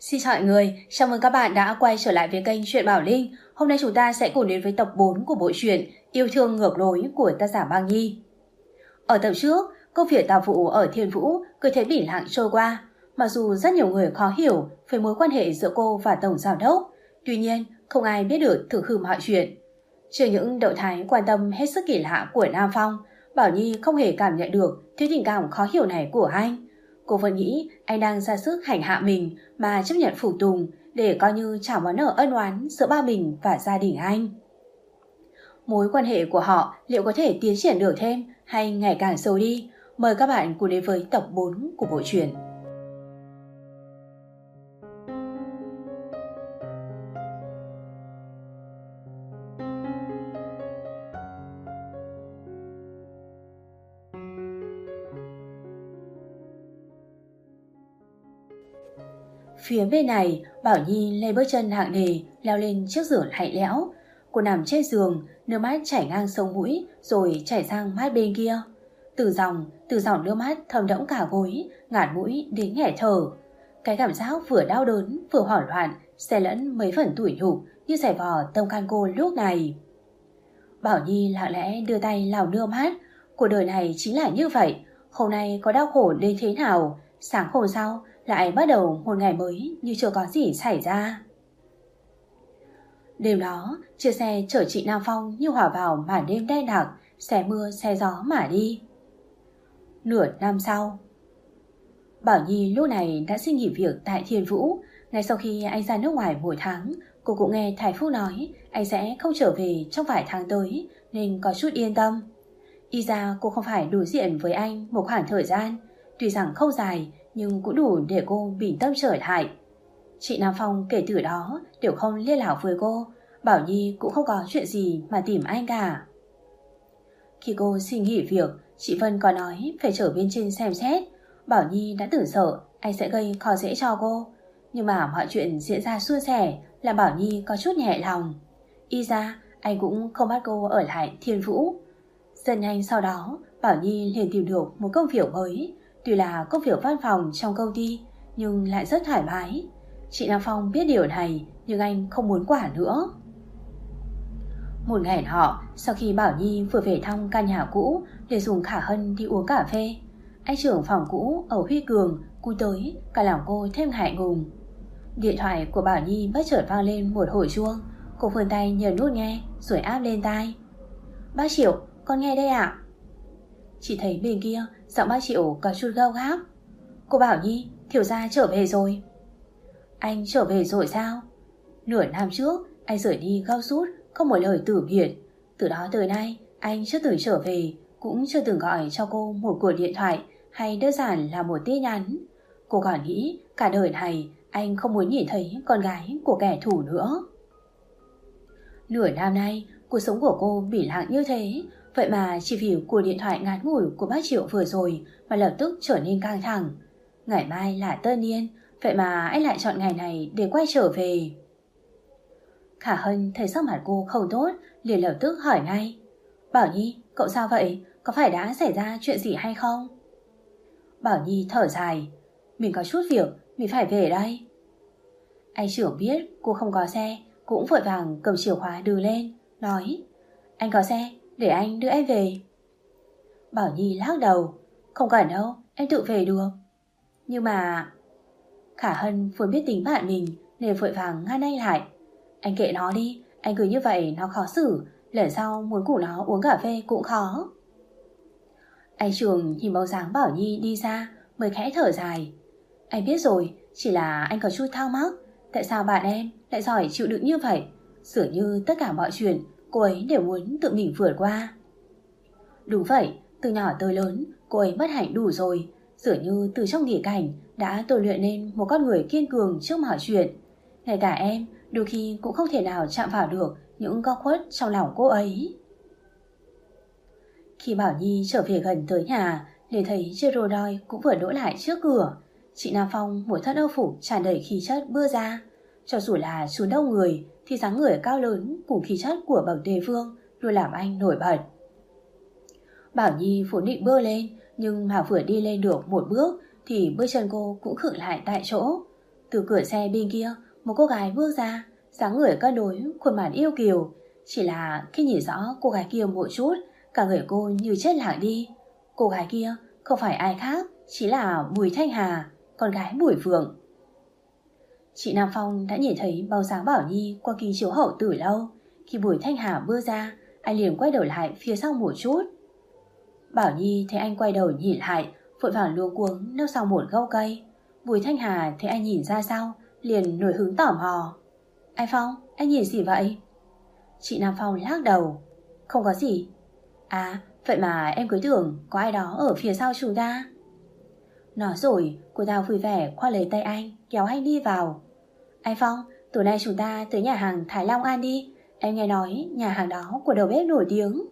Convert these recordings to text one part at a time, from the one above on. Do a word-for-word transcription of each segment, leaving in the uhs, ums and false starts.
Xin chào mọi người, chào mừng các bạn đã quay trở lại với kênh Truyện Bảo Linh. Hôm nay chúng ta sẽ cùng đến với tập bốn của bộ truyện Yêu Thương Ngược Lối của tác giả Băng Nhi. Ở tập trước, công việc tào vụ ở Thiên Vũ cứ thế bỉ lặng trôi qua. Mặc dù rất nhiều người khó hiểu về mối quan hệ giữa cô và Tổng Giám Đốc, tuy nhiên không ai biết được thực hư mọi chuyện. Trừ những động thái quan tâm hết sức kỳ lạ của Nam Phong, Bảo Nhi không hề cảm nhận được thứ tình cảm khó hiểu này của anh. Cô vẫn nghĩ anh đang ra sức hành hạ mình mà chấp nhận phục tùng để coi như trả món nợ ân oán giữa ba mình và gia đình anh. Mối quan hệ của họ liệu có thể tiến triển được thêm hay ngày càng sâu đi? Mời các bạn cùng đến với tập bốn của bộ truyện. Phía bên này, Bảo Nhi lê bước chân nặng nề leo lên chiếc giường lạnh lẽo. Cô nằm trên giường, nước mắt chảy ngang sống mũi rồi chảy sang mắt bên kia. Từ dòng, từ dòng nước mắt thấm đẫm cả gối, ngạt mũi đến nghẹt thở. Cái cảm giác vừa đau đớn vừa hoảng loạn, xen lẫn mấy phần tủi nhục như xẻ vò tâm can cô lúc này. Bảo Nhi lặng lẽ đưa tay lau nước mắt. Cuộc đời này chính là như vậy, hôm nay có đau khổ đến thế nào, sáng hôm sau lại bắt đầu một ngày mới như chưa có gì xảy ra. Đêm đó, chiếc xe chở chị Nam Phong như hòa vào màn đêm đen đặc, xe mưa xe gió mà đi. Nửa năm sau, Bảo Nhi lúc này đã xin nghỉ việc tại Thiên Vũ. Ngay sau khi anh ra nước ngoài một tháng, cô cũng nghe Thái Phúc nói anh sẽ không trở về trong vài tháng tới, nên có chút yên tâm. Y ra cô không phải đối diện với anh một khoảng thời gian, tuy rằng không dài nhưng cũng đủ để cô bình tâm trở lại. Chị Nam Phong kể từ đó đều không liên lạc với cô. Bảo Nhi cũng không có chuyện gì mà tìm anh cả. Khi cô xin nghỉ việc, chị Vân có nói phải trở bên trên xem xét. Bảo Nhi đã tưởng sợ anh sẽ gây khó dễ cho cô, nhưng mà mọi chuyện diễn ra suôn sẻ làm Bảo Nhi có chút nhẹ lòng. Y ra anh cũng không bắt cô ở lại Thiên Vũ. Dần nhanh sau đó, Bảo Nhi liền tìm được một công việc mới. Tuy là công việc văn phòng trong công ty nhưng lại rất thoải mái. Chị Nam Phong biết điều này nhưng anh không muốn quản nữa. Một ngày nọ, sau khi Bảo Nhi vừa về thăm căn nhà cũ để dùng Khả Hân đi uống cà phê, anh trưởng phòng cũ ở Huy Cường cúi tới cả lòng cô thêm ngại ngùng. Điện thoại của Bảo Nhi bất chợt vang lên một hồi chuông. Cô vươn tay nhấn nút nghe rồi áp lên tai. Bác Triệu, con nghe đây ạ. Chị thấy bên kia giọng bác Triệu có chút gâu gáp. Cô Bảo Nhi, Thiểu gia trở về rồi. Anh trở về rồi sao? Nửa năm trước anh rời đi gấp rút, không một lời từ biệt. Từ đó tới nay anh chưa từng trở về, cũng chưa từng gọi cho cô một cuộc điện thoại hay đơn giản là một tin nhắn. Cô còn nghĩ cả đời này anh không muốn nhìn thấy con gái của kẻ thù nữa. Nửa năm nay cuộc sống của cô bỉ lặng như thế, vậy mà chỉ vì cuộc điện thoại ngắn ngủi của bác Triệu vừa rồi mà lập tức trở nên căng thẳng. Ngày mai là tân niên, vậy mà anh lại chọn ngày này để quay trở về. Khả Hân thấy sắc mặt cô không tốt, liền lập tức hỏi ngay. Bảo Nhi, cậu sao vậy? Có phải đã xảy ra chuyện gì hay không? Bảo Nhi thở dài. Mình có chút việc, mình phải về đây. Anh trưởng biết cô không có xe, cũng vội vàng cầm chìa khóa đưa lên, nói. Anh có xe, để anh đưa em về. Bảo Nhi lắc đầu. Không cần đâu, em tự về được. Nhưng mà... Khả Hân vốn biết tính bạn mình nên vội vàng ngăn anh lại. Anh kệ nó đi, anh cứ như vậy nó khó xử, lần sau muốn cùng nó uống cà phê cũng khó. Anh Trường nhìn bóng dáng Bảo Nhi đi ra mới khẽ thở dài. Anh biết rồi, chỉ là anh có chút thắc mắc, tại sao bạn em lại giỏi chịu đựng như vậy? Dường như tất cả mọi chuyện cô ấy đều muốn tự mình vượt qua. Đúng vậy, từ nhỏ tới lớn cô ấy bất hạnh đủ rồi, dường như từ trong nghỉ cảnh đã tôi luyện nên một con người kiên cường trước mọi chuyện. Ngay cả em đôi khi cũng không thể nào chạm vào được những góc khuất trong lòng cô ấy. Khi Bảo Nhi trở về gần tới nhà, để thấy chiếc Rolls Royce cũng vừa đỗ lại trước cửa. Chị Nam Phong một thân âu phục tràn đầy khí chất bước ra. Cho dù là chú đông người thì dáng người cao lớn cùng khí chất của bậc đề vương luôn làm anh nổi bật. Bảo Nhi vốn định bước lên, nhưng mà vừa đi lên được một bước thì bước chân cô cũng khựng lại tại chỗ. Từ cửa xe bên kia, một cô gái bước ra, dáng người cân đối, khuôn mặt yêu kiều. Chỉ là khi nhìn rõ cô gái kia một chút, cả người cô như chết lặng đi. Cô gái kia không phải ai khác, chỉ là Bùi Thanh Hà, con gái Bùi Phượng. Chị Nam Phong đã nhìn thấy bóng dáng Bảo Nhi qua kính chiếu hậu từ lâu. Khi Bùi Thanh Hà bước ra, anh liền quay đầu lại phía sau một chút. Bảo Nhi thấy anh quay đầu nhìn lại, vội vàng luống cuống nấp sau một gốc cây. Bùi Thanh Hà thấy anh nhìn ra sau, liền nổi hứng tò mò. Anh Phong, anh nhìn gì vậy? Chị Nam Phong lắc đầu. Không có gì. À, vậy mà em cứ tưởng có ai đó ở phía sau chúng ta. Nói rồi, cô ta vui vẻ khoa lấy tay anh, kéo anh đi vào. Anh Phong, tối nay chúng ta tới nhà hàng Thái Long ăn đi. Em nghe nói nhà hàng đó của đầu bếp nổi tiếng.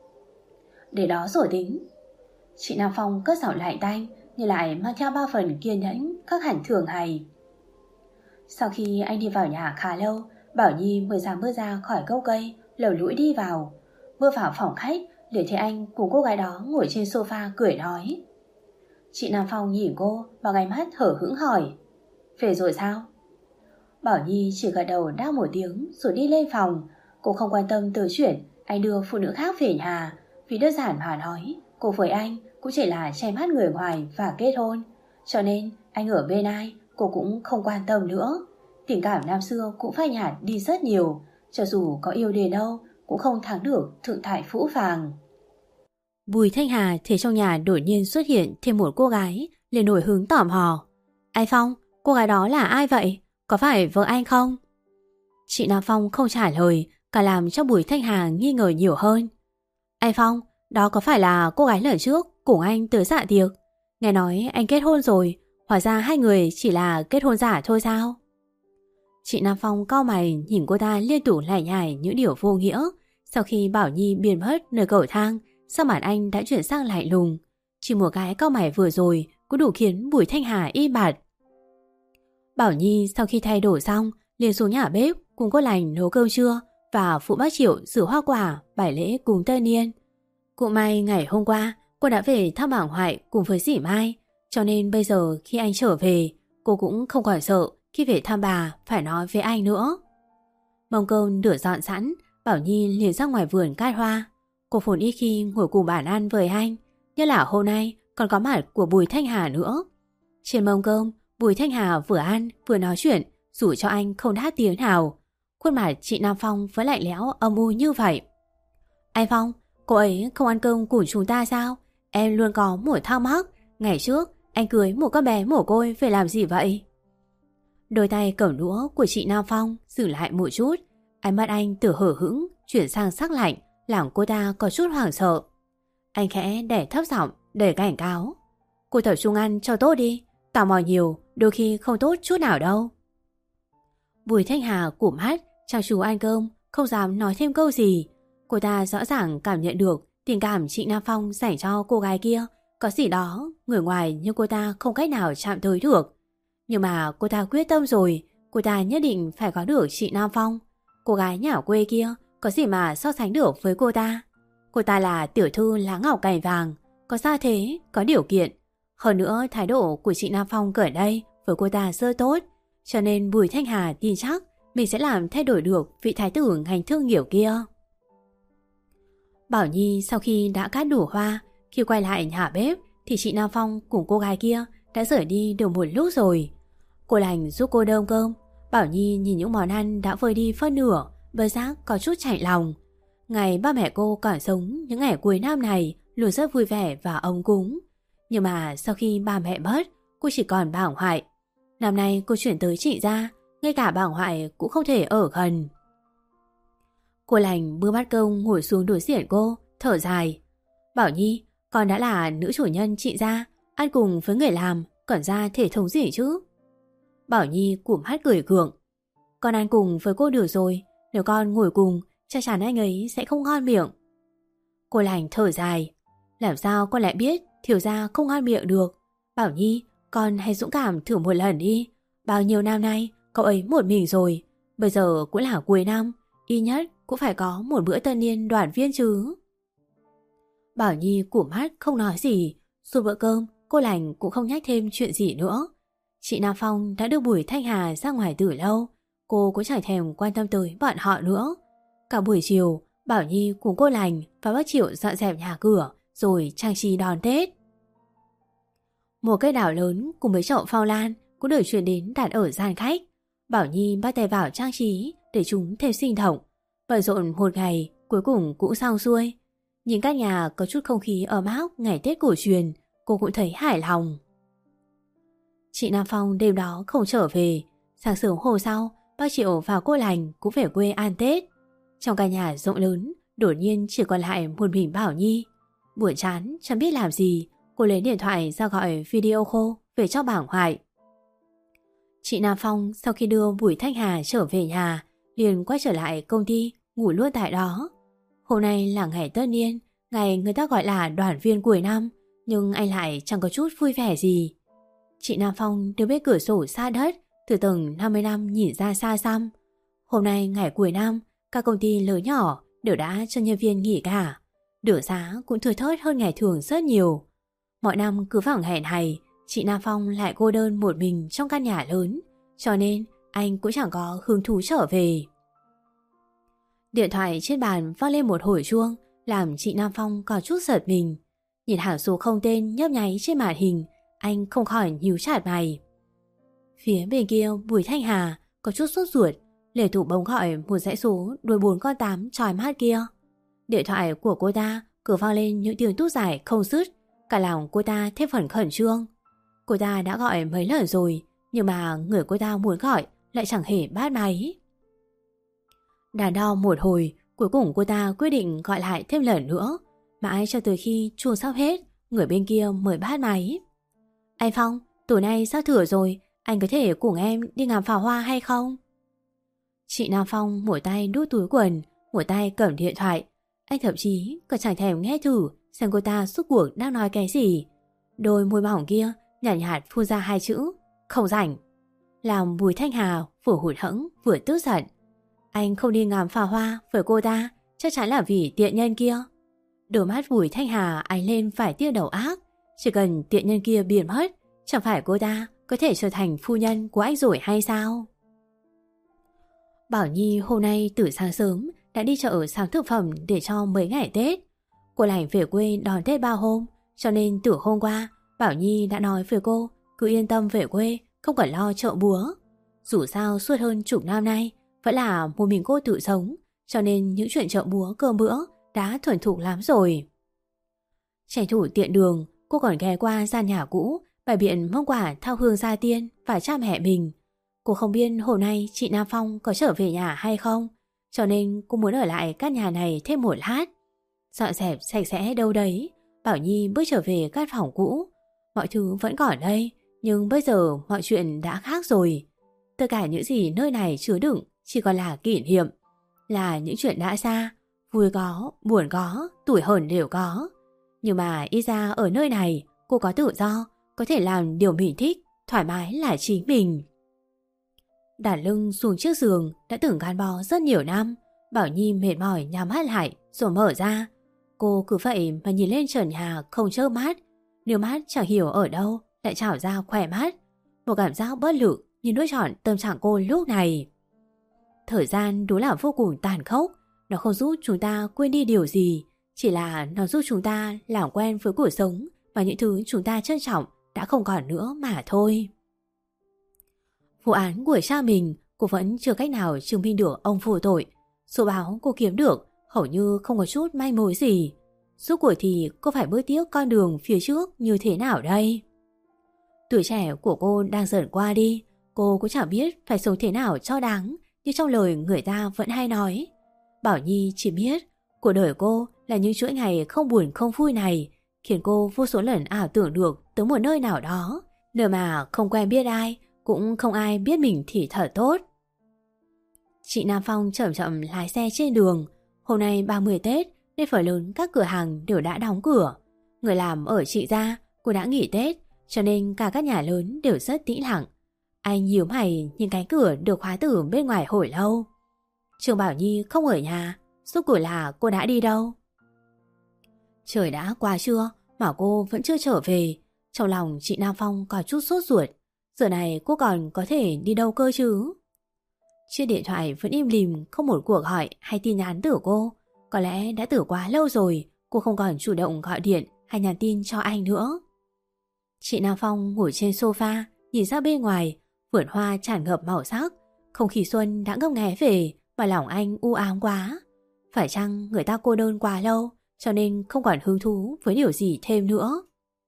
Để đó rồi tính. Chị Nam Phong cất giọng lạnh tanh, nhưng lại mang theo ba phần kiên nhẫn khác hẳn thường ngày. Sau khi anh đi vào nhà khá lâu, Bảo Nhi mới dám bước ra khỏi gốc cây, lẩu lũi đi vào. Bước vào phòng khách, để thấy anh cùng cô gái đó ngồi trên sofa cười nói. Chị Nam Phong nhìn cô bằng ánh mắt hở hững hỏi. Về rồi sao? Bảo Nhi chỉ gật đầu đáp một tiếng rồi đi lên phòng. Cô không quan tâm tới chuyện anh đưa phụ nữ khác về nhà, vì đơn giản mà nói, cô với anh cũng chỉ là che mắt người ngoài và kết hôn. Cho nên anh ở bên ai cô cũng không quan tâm nữa. Tình cảm năm xưa cũng phai nhạt đi rất nhiều. Cho dù có yêu đến đâu cũng không thắng được thượng thải phũ phàng. Bùi Thanh Hà thấy trong nhà đột nhiên xuất hiện thêm một cô gái, liền nổi hứng tò mò. Anh Phong, cô gái đó là ai vậy? Có phải vợ anh không? Chị Nam Phong không trả lời, cả làm cho Bùi Thanh Hà nghi ngờ nhiều hơn. Anh Phong, đó có phải là cô gái lần trước cùng anh tới dạ tiệc? Nghe nói anh kết hôn rồi, hóa ra hai người chỉ là kết hôn giả thôi sao? Chị Nam Phong cau mày nhìn cô ta liên tục lải nhải những điều vô nghĩa. Sau khi Bảo Nhi biến mất nơi cầu thang, sao mặt anh đã chuyển sang lạnh lùng. Chỉ một cái cau mày vừa rồi cũng đủ khiến Bùi Thanh Hà y bạt. Bảo Nhi sau khi thay đổi xong liền xuống nhà bếp cùng cô Lành nấu cơm trưa và phụ bác Triệu rửa hoa quả bày lễ cùng tân niên. Cũng may ngày hôm qua cô đã về thăm bà ngoại cùng với dì Mai, cho nên bây giờ khi anh trở về cô cũng không còn sợ khi về thăm bà phải nói với anh nữa. Mông cơm rửa dọn sẵn, Bảo Nhi liền ra ngoài vườn cắt hoa. Cô vốn ít khi ngồi cùng bàn ăn với anh, nhất là hôm nay còn có mặt của Bùi Thanh Hà nữa. Trên mông cơm, Bùi Thanh Hà vừa ăn vừa nói chuyện, dù cho anh không đáp tiếng nào. Khuôn mặt chị Nam Phong vẫn lạnh lẽo âm u như vậy. Anh Phong, cô ấy không ăn cơm của chúng ta sao? Em luôn có một thắc mắc, ngày trước anh cưới một con bé mồ côi về làm gì vậy? Đôi tay cầm đũa của chị Nam Phong dừng lại một chút, ánh mắt anh từ hở hững chuyển sang sắc lạnh, làm cô ta có chút hoảng sợ. Anh khẽ để thấp giọng để cảnh cáo. Cô tập trung ăn cho tốt đi, tò mò nhiều đôi khi không tốt chút nào đâu. Bùi Thanh Hà cụp mắt chăm chú ăn cơm, không dám nói thêm câu gì. Cô ta rõ ràng cảm nhận được tình cảm chị Nam Phong dành cho cô gái kia có gì đó người ngoài nhưng cô ta không cách nào chạm tới được. Nhưng mà cô ta quyết tâm rồi, cô ta nhất định phải có được chị Nam Phong. Cô gái nhà quê kia có gì mà so sánh được với cô ta. Cô ta là tiểu thư lá ngọc cành vàng, có gia thế, có điều kiện. Hơn nữa thái độ của chị Nam Phong ở đây với cô ta rất tốt, cho nên Bùi Thanh Hà tin chắc mình sẽ làm thay đổi được vị thái tử ngành thương nghiệp kia. Bảo Nhi sau khi đã cắt đủ hoa, khi quay lại nhà bếp thì chị Nam Phong cùng cô gái kia đã rời đi được một lúc rồi. Cô Lành giúp cô đơm cơm. Bảo Nhi nhìn những món ăn đã vơi đi phân nửa, bơ giác có chút chạnh lòng. Ngày ba mẹ cô còn sống, những ngày cuối năm này luôn rất vui vẻ và ấm cúng. Nhưng mà sau khi ba mẹ mất, cô chỉ còn bà ngoại. Năm nay cô chuyển tới chị gia, ngay cả bà ngoại cũng không thể ở gần. Cô Lành bưng bát cơm ngồi xuống đối diện cô, thở dài. Bảo Nhi, con đã là nữ chủ nhân chị gia, ăn cùng với người làm, còn ra thể thống gì chứ? Bảo Nhi cụm mắt cười gượng. Con ăn cùng với cô được rồi, nếu con ngồi cùng, chắc chắn anh ấy sẽ không ngon miệng. Cô Lành thở dài. Làm sao con lại biết thiếu gia không ngon miệng được? Bảo Nhi, con hãy dũng cảm thử một lần đi. Bao nhiêu năm nay, cậu ấy một mình rồi. Bây giờ cũng là cuối năm, ít nhất cũng phải có một bữa tân niên đoàn viên chứ. Bảo Nhi cụm mắt không nói gì. Suốt bữa cơm, cô Lành cũng không nhắc thêm chuyện gì nữa. Chị Nam Phong đã đưa Bùi Thanh Hà ra ngoài từ lâu, cô cũng chẳng thèm quan tâm tới bọn họ nữa. Cả buổi chiều, Bảo Nhi cùng cô Lành và bác Triệu dọn dẹp nhà cửa rồi trang trí đón Tết. Một cây đào lớn cùng với chậu phong lan cũng được chuyển đến đặt ở gian khách. Bảo Nhi bắt tay vào trang trí để chúng thêm sinh động. Bận rộn một ngày cuối cùng cũng xong xuôi. Nhìn các nhà có chút không khí ấm áp ngày Tết cổ truyền, cô cũng thấy hài lòng. Chị Nam Phong đêm đó không trở về. Sáng sớm hôm sau, bác Triệu và cô Lành cũng về quê ăn Tết. Trong căn nhà rộng lớn, đột nhiên chỉ còn lại một mình Bảo Nhi. Buồn chán, chẳng biết làm gì, cô lấy điện thoại ra gọi video call về cho bà ngoại. Chị Nam Phong sau khi đưa Bùi Thanh Hà trở về nhà, liền quay trở lại công ty, ngủ luôn tại đó. Hôm nay là ngày tất niên, ngày người ta gọi là đoàn viên cuối năm, nhưng anh lại chẳng có chút vui vẻ gì. Chị Nam Phong đứng bên cửa sổ xa đất, từ tầng năm mươi năm nhìn ra xa xăm. Hôm nay ngày cuối năm, các công ty lớn nhỏ đều đã cho nhân viên nghỉ cả. Đường xá cũng thưa thớt hơn ngày thường rất nhiều. Mọi năm cứ vào ngày này, chị Nam Phong lại cô đơn một mình trong căn nhà lớn, cho nên anh cũng chẳng có hứng thú trở về. Điện thoại trên bàn vang lên một hồi chuông, làm chị Nam Phong có chút giật mình. Nhìn hàng số không tên nhấp nháy trên màn hình, anh không khỏi nhíu chặt mày. Phía bên kia Bùi Thanh Hà có chút sốt ruột, liền thủ bỗng gọi một dãy số đuôi bốn con tám chói mắt kia. Điện thoại của cô ta cứ vang lên những tiếng tút dài không dứt, cả lòng cô ta thêm phần khẩn trương. Cô ta đã gọi mấy lần rồi, nhưng mà người cô ta muốn gọi lại chẳng hề bắt máy. Đắn đo một hồi, cuối cùng cô ta quyết định gọi lại thêm lần nữa. Mãi cho tới khi chuông sắp hết, người bên kia mới bắt máy. Anh Phong, tối nay sắp thửa rồi, anh có thể cùng em đi ngắm pháo hoa hay không? Chị Nam Phong một tay đút túi quần, một tay cầm điện thoại. Anh thậm chí còn chẳng thèm nghe thử xem cô ta suốt cuộc đang nói cái gì. Đôi môi mỏng kia nhạt nhạt phun ra hai chữ không rảnh, làm Bùi Thanh Hà vừa hụt hẫng vừa tức giận. Anh không đi ngắm pháo hoa với cô ta chắc chắn là vì tiện nhân kia. Đôi mắt Bùi Thanh Hà ánh lên phải tia đầu ác. Chỉ cần tiện nhân kia biến mất, chẳng phải cô ta có thể trở thành phu nhân của anh rồi hay sao? Bảo Nhi hôm nay từ sáng sớm đã đi chợ sắm thực phẩm để cho mấy ngày Tết. Cô Lành về quê đón Tết ba hôm, cho nên từ hôm qua Bảo Nhi đã nói với cô cứ yên tâm về quê, không cần lo chợ búa. Dù sao suốt hơn chục năm nay vẫn là một mình cô tự sống, cho nên những chuyện chợ búa cơm bữa đã thuần thục lắm rồi. Tranh thủ tiện đường, cô còn ghé qua gian nhà cũ bày biện mâm quà thao hương gia tiên và cha mẹ mình. Cô không biết hôm nay chị Nam Phong có trở về nhà hay không, cho nên cô muốn ở lại căn nhà này thêm một lát. Dọn dẹp sạch sẽ đâu đấy, Bảo Nhi bước trở về căn phòng cũ. Mọi thứ vẫn còn đây, nhưng bây giờ mọi chuyện đã khác rồi. Tất cả những gì nơi này chứa đựng chỉ còn là kỷ niệm, là những chuyện đã xa, vui có, buồn có, tủi hờn đều có. Nhưng mà ít ra ở nơi này cô có tự do, có thể làm điều mình thích, thoải mái là chính mình. Đặt lưng xuống chiếc giường đã từng gắn bó rất nhiều năm, Bảo Nhi mệt mỏi nhắm mắt lại rồi mở ra. Cô cứ vậy mà nhìn lên trần nhà không chớp mắt, nước mắt chẳng hiểu ở đâu lại trào ra khỏe mắt. Một cảm giác bất lực như nuốt trọn tâm trạng cô lúc này. Thời gian đúng là vô cùng tàn khốc, nó không giúp chúng ta quên đi điều gì, chỉ là nó giúp chúng ta làm quen với cuộc sống và những thứ chúng ta trân trọng đã không còn nữa mà thôi. Vụ án của cha mình cô vẫn chưa cách nào chứng minh được ông vô tội. Số báo cô kiếm được hầu như không có chút manh mối gì. Suốt cuộc thì cô phải bước tiếp con đường phía trước như thế nào đây? Tuổi trẻ của cô đang dần qua đi, cô cũng chẳng biết phải sống thế nào cho đáng, như trong lời người ta vẫn hay nói. Bảo Nhi chỉ biết cuộc đời cô là những chuỗi ngày không buồn không vui này, khiến cô vô số lần ảo tưởng được tới một nơi nào đó, nơi mà không quen biết ai, cũng không ai biết mình thì thật tốt. Chị Nam Phong chậm chậm lái xe trên đường. Hôm nay ba mươi Tết nên phần lớn các cửa hàng đều đã đóng cửa. Người làm ở chị gia cô đã nghỉ Tết, cho nên cả các nhà lớn đều rất tĩnh lặng. Anh nhíu mày nhìn cánh cửa được khóa từ bên ngoài hồi lâu. Trường Bảo Nhi không ở nhà, suốt cuộc là cô đã đi đâu? Trời đã qua trưa mà cô vẫn chưa trở về. Trong lòng chị Nam Phong có chút sốt ruột. Giờ này cô còn có thể đi đâu cơ chứ? Chiếc điện thoại vẫn im lìm, không một cuộc hỏi hay tin nhắn từ cô. Có lẽ đã từ quá lâu rồi cô không còn chủ động gọi điện hay nhắn tin cho anh nữa. Chị Nam Phong ngồi trên sofa, nhìn ra bên ngoài, vườn hoa tràn ngập màu sắc. Không khí xuân đã ngấp nghé về mà lòng anh u ám quá. Phải chăng người ta cô đơn quá lâu cho nên không còn hứng thú với điều gì thêm nữa?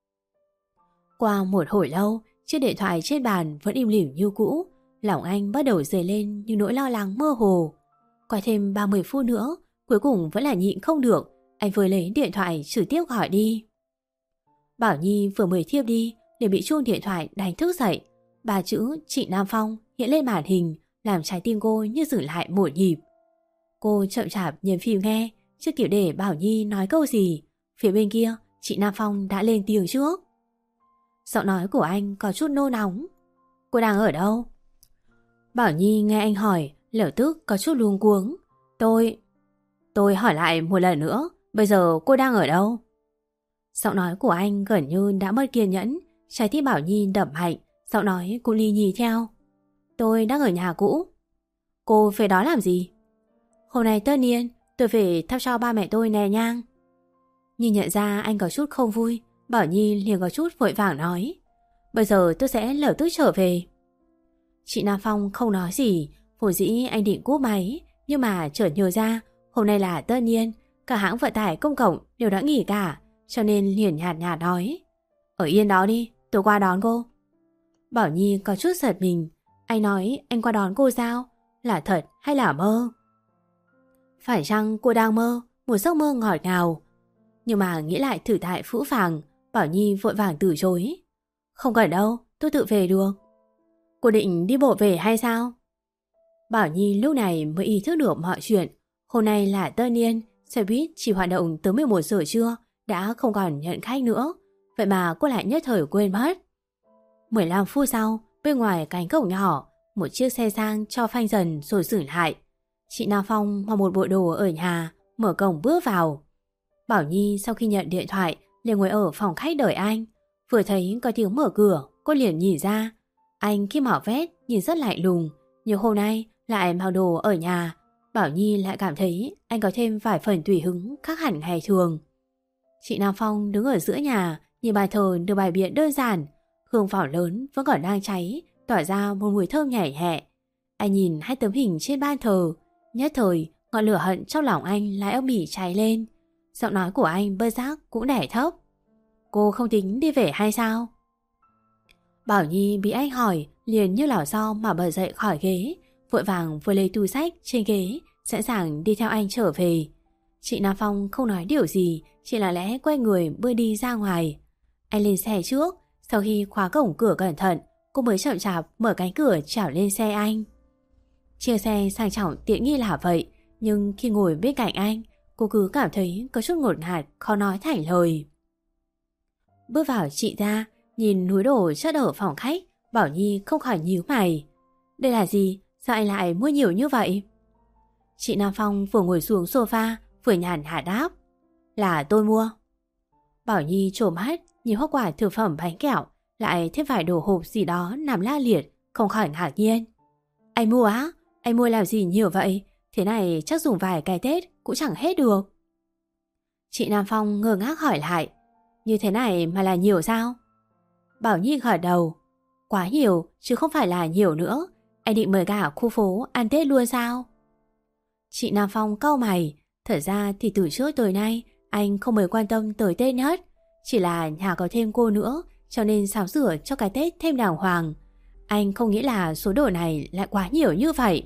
Qua một hồi lâu, chiếc điện thoại trên bàn vẫn im lìm như cũ. Lòng anh bắt đầu dấy lên những nỗi lo lắng mơ hồ. Qua thêm ba mươi phút nữa, cuối cùng vẫn là nhịn không được. Anh vừa lấy điện thoại trực tiếp gọi đi. Bảo Nhi vừa mới thiếp đi để bị chuông điện thoại đánh thức dậy. Ba chữ chị Nam Phong hiện lên màn hình, làm trái tim cô như dừng lại một nhịp. Cô chậm chạp nhấn phím nghe, chưa kịp để Bảo Nhi nói câu gì. Phía bên kia, chị Nam Phong đã lên tiếng trước. Giọng nói của anh có chút nôn nóng. Cô đang ở đâu? Bảo Nhi nghe anh hỏi, lập tức có chút luống cuống. Tôi... Tôi hỏi lại một lần nữa, bây giờ cô đang ở đâu? Giọng nói của anh gần như đã mất kiên nhẫn. Trái tim Bảo Nhi đập mạnh, giọng nói cũng ly nhì theo. Tôi đang ở nhà cũ. Cô về đó làm gì? Hôm nay tất niên, tôi về thắp cho ba mẹ tôi nè nhang. Nhìn nhận ra anh có chút không vui, Bảo Nhi liền có chút vội vàng nói. Bây giờ tôi sẽ lập tức trở về. Chị Nam Phong không nói gì, vốn dĩ anh định cúp máy, nhưng mà chợt nhớ ra hôm nay là tất niên, cả hãng vận tải công cộng đều đã nghỉ cả, cho nên liền nhạt nhạt nói. Ở yên đó đi, tôi qua đón cô. Bảo Nhi có chút giật mình. Anh nói anh qua đón cô sao? Là thật hay là mơ? Phải chăng cô đang mơ một giấc mơ ngọt ngào? Nhưng mà nghĩ lại thử tại phũ phàng, Bảo Nhi vội vàng từ chối. Không cần đâu, tôi tự về được. Cô định đi bộ về hay sao? Bảo Nhi lúc này mới ý thức được mọi chuyện. Hôm nay là tất niên, xe buýt chỉ hoạt động tới mười một giờ trưa, đã không còn nhận khách nữa. Vậy mà cô lại nhất thời quên mất. mười lăm phút sau, bên ngoài cánh cổng nhỏ, một chiếc xe sang cho phanh dần rồi dừng lại. Chị Nam Phong mặc một bộ đồ ở nhà, mở cổng bước vào. Bảo Nhi sau khi nhận điện thoại liền ngồi ở phòng khách đợi anh. Vừa thấy có tiếng mở cửa, cô liền nhìn ra. Anh khi mặc vest nhìn rất lạnh lùng, nhưng hôm nay lại mặc đồ ở nhà. Bảo Nhi lại cảm thấy anh có thêm vài phần tùy hứng khác hẳn ngày thường. Chị Nam Phong đứng ở giữa nhà, nhìn bàn thờ được bày biện đơn giản. Hương phòng lớn vẫn còn đang cháy, tỏa ra một mùi thơm nhẹ nhẹ. Anh nhìn hai tấm hình trên ban thờ, nhất thời ngọn lửa hận trong lòng anh lại âm ỉ cháy lên. Giọng nói của anh bơ giác cũng đẻ thấp. Cô không tính đi về hay sao? Bảo Nhi bị anh hỏi liền như lảo xo mà bật dậy khỏi ghế, vội vàng vừa lấy túi sách trên ghế, sẵn sàng đi theo anh trở về. Chị Nam Phong không nói điều gì, chỉ là lẽ quay người bước đi ra ngoài. Anh lên xe trước, sau khi khóa cổng cửa cẩn thận, cô mới chậm chạp mở cánh cửa trèo lên xe anh. Chiếc xe sang trọng tiện nghi là vậy, nhưng khi ngồi bên cạnh anh, cô cứ cảm thấy có chút ngột ngạt, khó nói thành lời. Bước vào chị ra, nhìn núi đổ chất ở phòng khách, Bảo Nhi không khỏi nhíu mày. Đây là gì? Sao anh lại mua nhiều như vậy? Chị Nam Phong vừa ngồi xuống sofa, vừa nhàn nhạt đáp. Là tôi mua. Bảo Nhi trộm mắt, nhìn hoa quả thực phẩm bánh kẹo, lại thêm vài đồ hộp gì đó nằm la liệt, không khỏi ngạc nhiên. Anh mua á? Anh mua làm gì nhiều vậy? Thế này chắc dùng vài cái Tết cũng chẳng hết được. Chị Nam Phong ngơ ngác hỏi lại. Như thế này mà là nhiều sao? Bảo Nhi gật đầu. Quá nhiều, chứ không phải là nhiều nữa. Anh định mời cả khu phố ăn Tết luôn sao? Chị Nam Phong cau mày. Thật ra thì từ trước tới nay anh không mấy quan tâm tới Tết nhất. Chỉ là nhà có thêm cô nữa, cho nên sắm sửa cho cái Tết thêm đàng hoàng. Anh không nghĩ là số đồ này lại quá nhiều như vậy.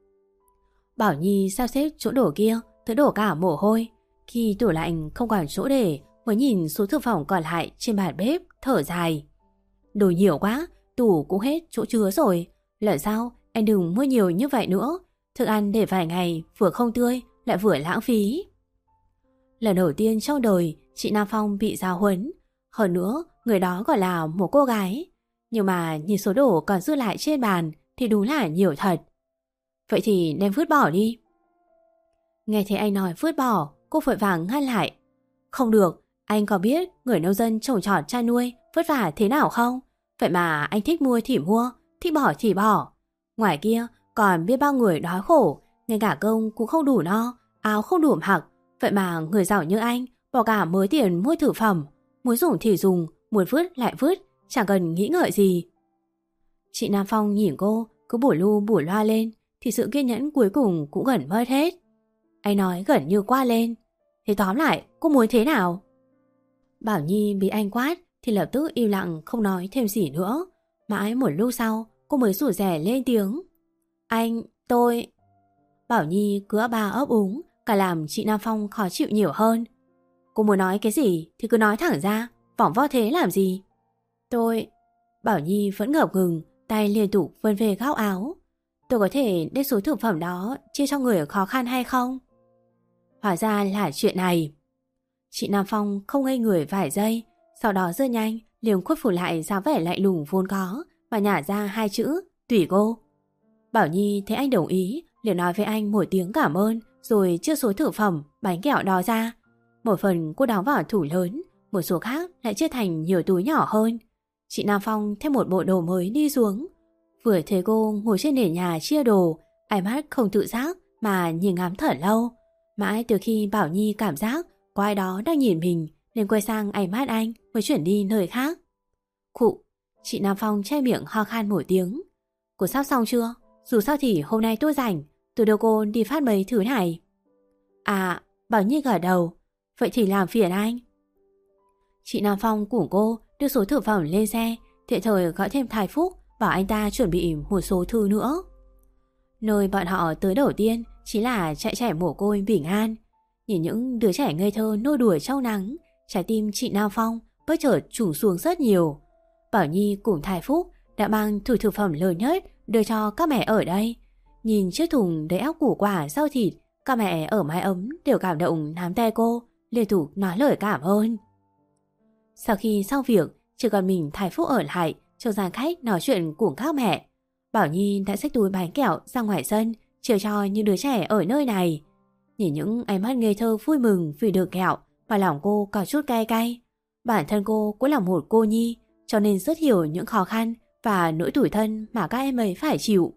Bảo Nhi sắp xếp chỗ đổ kia tới đổ cả mồ hôi. Khi tủ lạnh không còn chỗ để, mới nhìn số thực phẩm còn lại trên bàn bếp, thở dài. Đồ nhiều quá, tủ cũng hết chỗ chứa rồi. Lần sau anh đừng mua nhiều như vậy nữa. Thức ăn để vài ngày vừa không tươi lại vừa lãng phí. Lần đầu tiên trong đời chị Nam Phong bị giáo huấn. Hơn nữa người đó gọi là một cô gái. Nhưng mà nhìn số đồ còn dư lại trên bàn thì đúng là nhiều thật. Vậy thì đem vứt bỏ đi. Nghe thấy anh nói vứt bỏ, cô vội vàng ngăn lại. Không được, anh có biết người nông dân trồng trọt chăn nuôi vất vả thế nào không? Vậy mà anh thích mua thì mua, thích bỏ thì bỏ. Ngoài kia còn biết bao người đói khổ, ngay cả cơm cũng không đủ no, áo không đủ mặc. Vậy mà người giàu như anh bỏ cả mớ tiền mua thực phẩm, muốn dùng thì dùng, muốn vứt lại vứt, chẳng cần nghĩ ngợi gì. Chị Nam Phong nhìn cô cứ bủa lu bủa loa lên thì sự kiên nhẫn cuối cùng cũng gần mất hết. Anh nói gần như qua lên. Thế tóm lại cô muốn thế nào? Bảo Nhi bị anh quát thì lập tức im lặng không nói thêm gì nữa. Mãi một lúc sau cô mới rủ rẻ lên tiếng. Anh, tôi... Bảo Nhi cứ ấp ba ấp úng, cả làm chị Nam Phong khó chịu nhiều hơn. Cô muốn nói cái gì thì cứ nói thẳng ra, vòng vo thế làm gì? Tôi... Bảo Nhi vẫn ngập ngừng, tay liên tục vân về góc áo. Tôi có thể đem số thực phẩm đó chia cho người khó khăn hay không? Hóa ra là chuyện này. Chị Nam Phong không ngây người vài giây, sau đó rất nhanh liền khuất phục lại dáng vẻ lạnh lùng vốn có và nhả ra hai chữ tùy cô. Bảo Nhi thấy anh đồng ý liền nói với anh một tiếng cảm ơn rồi chia số thực phẩm bánh kẹo đó ra. Một phần cô đóng vào tủ lớn, một số khác lại chia thành nhiều túi nhỏ hơn. Chị Nam Phong thêm một bộ đồ mới đi xuống. Vừa thấy cô ngồi trên nền nhà chia đồ, ánh mắt không tự giác mà nhìn ngắm thở lâu. Mãi từ khi Bảo Nhi cảm giác có ai đó đang nhìn mình nên quay sang ánh mắt anh mới chuyển đi nơi khác. Khụ, chị Nam Phong che miệng ho khan một tiếng. Cô sắp xong chưa? Dù sao thì hôm nay tôi rảnh, tôi đưa cô đi phát mấy thứ này. À, Bảo Nhi gật đầu. Vậy thì làm phiền anh. Chị Nam Phong cùng cô đưa số thực phẩm lên xe, tiện thời gọi thêm Thái Phúc bảo anh ta chuẩn bị một số thư nữa. Nơi bọn họ tới đầu tiên chính là trại trẻ mồ côi Bình An. Nhìn những đứa trẻ ngây thơ nô đùa trong nắng, trái tim chị Nam Phong bất chợt trùng xuống rất nhiều. Bảo Nhi cùng Thái Phúc đã mang thử thực phẩm lớn nhất đưa cho các mẹ ở đây. Nhìn chiếc thùng đầy óc củ quả, rau thịt, các mẹ ở mái ấm đều cảm động nắm tay cô, liên tục nói lời cảm ơn. Sau khi xong việc, chỉ còn mình Thái Phúc ở lại cho gian khách nói chuyện cùng các mẹ. Bảo Nhi đã xách túi bánh kẹo ra ngoài sân chia cho những đứa trẻ ở nơi này. Nhìn những ánh mắt ngây thơ vui mừng vì được kẹo mà lòng cô có chút cay cay. Bản thân cô cũng là một cô nhi cho nên rất hiểu những khó khăn và nỗi tủi thân mà các em ấy phải chịu.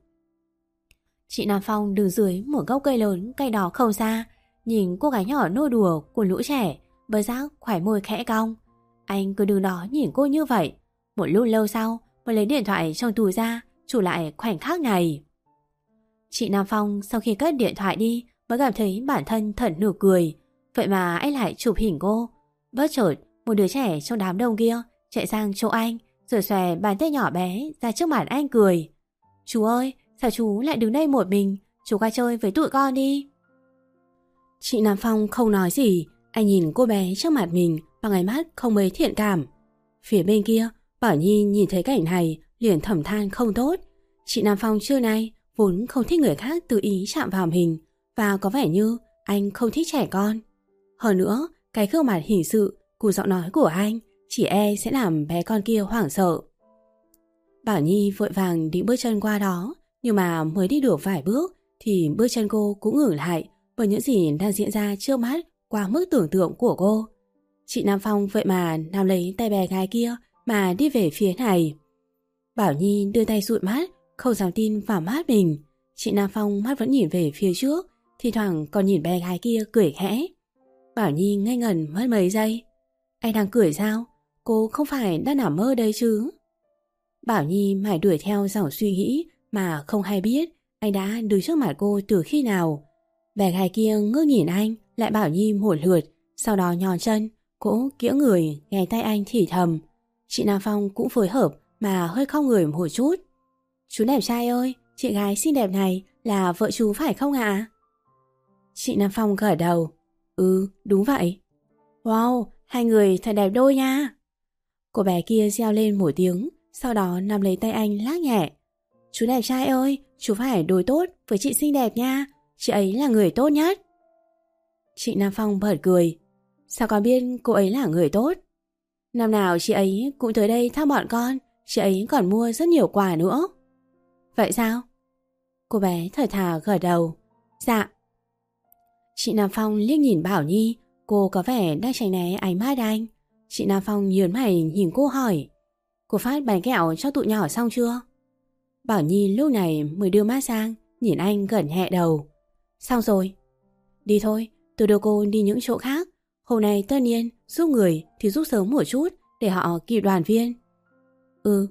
Chị Nam Phong đứng dưới một gốc cây lớn cây đó không xa, nhìn cô gái nhỏ nô đùa của lũ trẻ, bơ giác khóe môi khẽ cong. Anh cứ đứng đó nhìn cô như vậy. Một lúc lâu sau mới lấy điện thoại trong túi ra chụp lại khoảnh khắc này. Chị Nam Phong sau khi cất điện thoại đi mới cảm thấy bản thân thật nửa cười. Vậy mà anh lại chụp hình cô. Bất chợt một đứa trẻ trong đám đông kia chạy sang chỗ anh rồi xòe bàn tay nhỏ bé ra trước mặt anh cười. Chú ơi, sao chú lại đứng đây một mình? Chú qua chơi với tụi con đi. Chị Nam Phong không nói gì. Anh nhìn cô bé trước mặt mình bằng ánh mắt không mấy thiện cảm. Phía bên kia, Bảo Nhi nhìn thấy cảnh này liền thầm than không tốt. Chị Nam Phong trưa nay vốn không thích người khác tự ý chạm vào mình, và có vẻ như anh không thích trẻ con. Hơn nữa, cái gương mặt hình sự cùng giọng nói của anh chỉ e sẽ làm bé con kia hoảng sợ. Bảo Nhi vội vàng định bước chân qua đó, nhưng mà mới đi được vài bước thì bước chân cô cũng ngừng lại bởi những gì đang diễn ra trước mắt quá mức tưởng tượng của cô. Chị Nam Phong vậy mà nắm lấy tay bé gái kia mà đi về phía này. Bảo Nhi đưa tay dụi mắt, không dám tin vào mắt mình. Chị Nam Phong mắt vẫn nhìn về phía trước, thì thoảng còn nhìn bé gái kia cười khẽ. Bảo Nhi ngây ngẩn mất mấy giây. Anh đang cười sao? Cô không phải đang nằm mơ đây chứ? Bảo Nhi mải đuổi theo dòng suy nghĩ mà không hay biết anh đã đứng trước mặt cô từ khi nào. Bé gái kia ngước nhìn anh, lại Bảo Nhi một lượt, sau đó nhòn chân, cũng kiễng người ghé tay anh thì thầm. Chị Nam Phong cũng phối hợp mà hơi khom người một chút. Chú đẹp trai ơi, chị gái xinh đẹp này là vợ chú phải không ạ? Chị Nam Phong gật đầu. Ừ, đúng vậy. Wow, hai người thật đẹp đôi nha. Cô bé kia reo lên một tiếng, sau đó nắm lấy tay anh lắc nhẹ. Chú đẹp trai ơi, chú phải đối tốt với chị xinh đẹp nha, chị ấy là người tốt nhất. Chị Nam Phong bật cười. Sao con biết cô ấy là người tốt? Năm nào chị ấy cũng tới đây thăm bọn con, chị ấy còn mua rất nhiều quà nữa. Vậy sao? Cô bé thở thà gật đầu. Dạ. Chị Nam Phong liếc nhìn Bảo Nhi, cô có vẻ đang tránh né ánh mắt anh. Chị Nam Phong nhớn mày nhìn cô hỏi. cô phát bánh kẹo cho tụi nhỏ xong chưa? Bảo Nhi lúc này mới đưa mắt sang, nhìn anh gật nhẹ đầu. Xong rồi. Đi thôi, tôi đưa cô đi những chỗ khác. Hôm nay tất nhiên giúp người thì giúp sớm một chút để họ kịp đoàn viên. Ừ.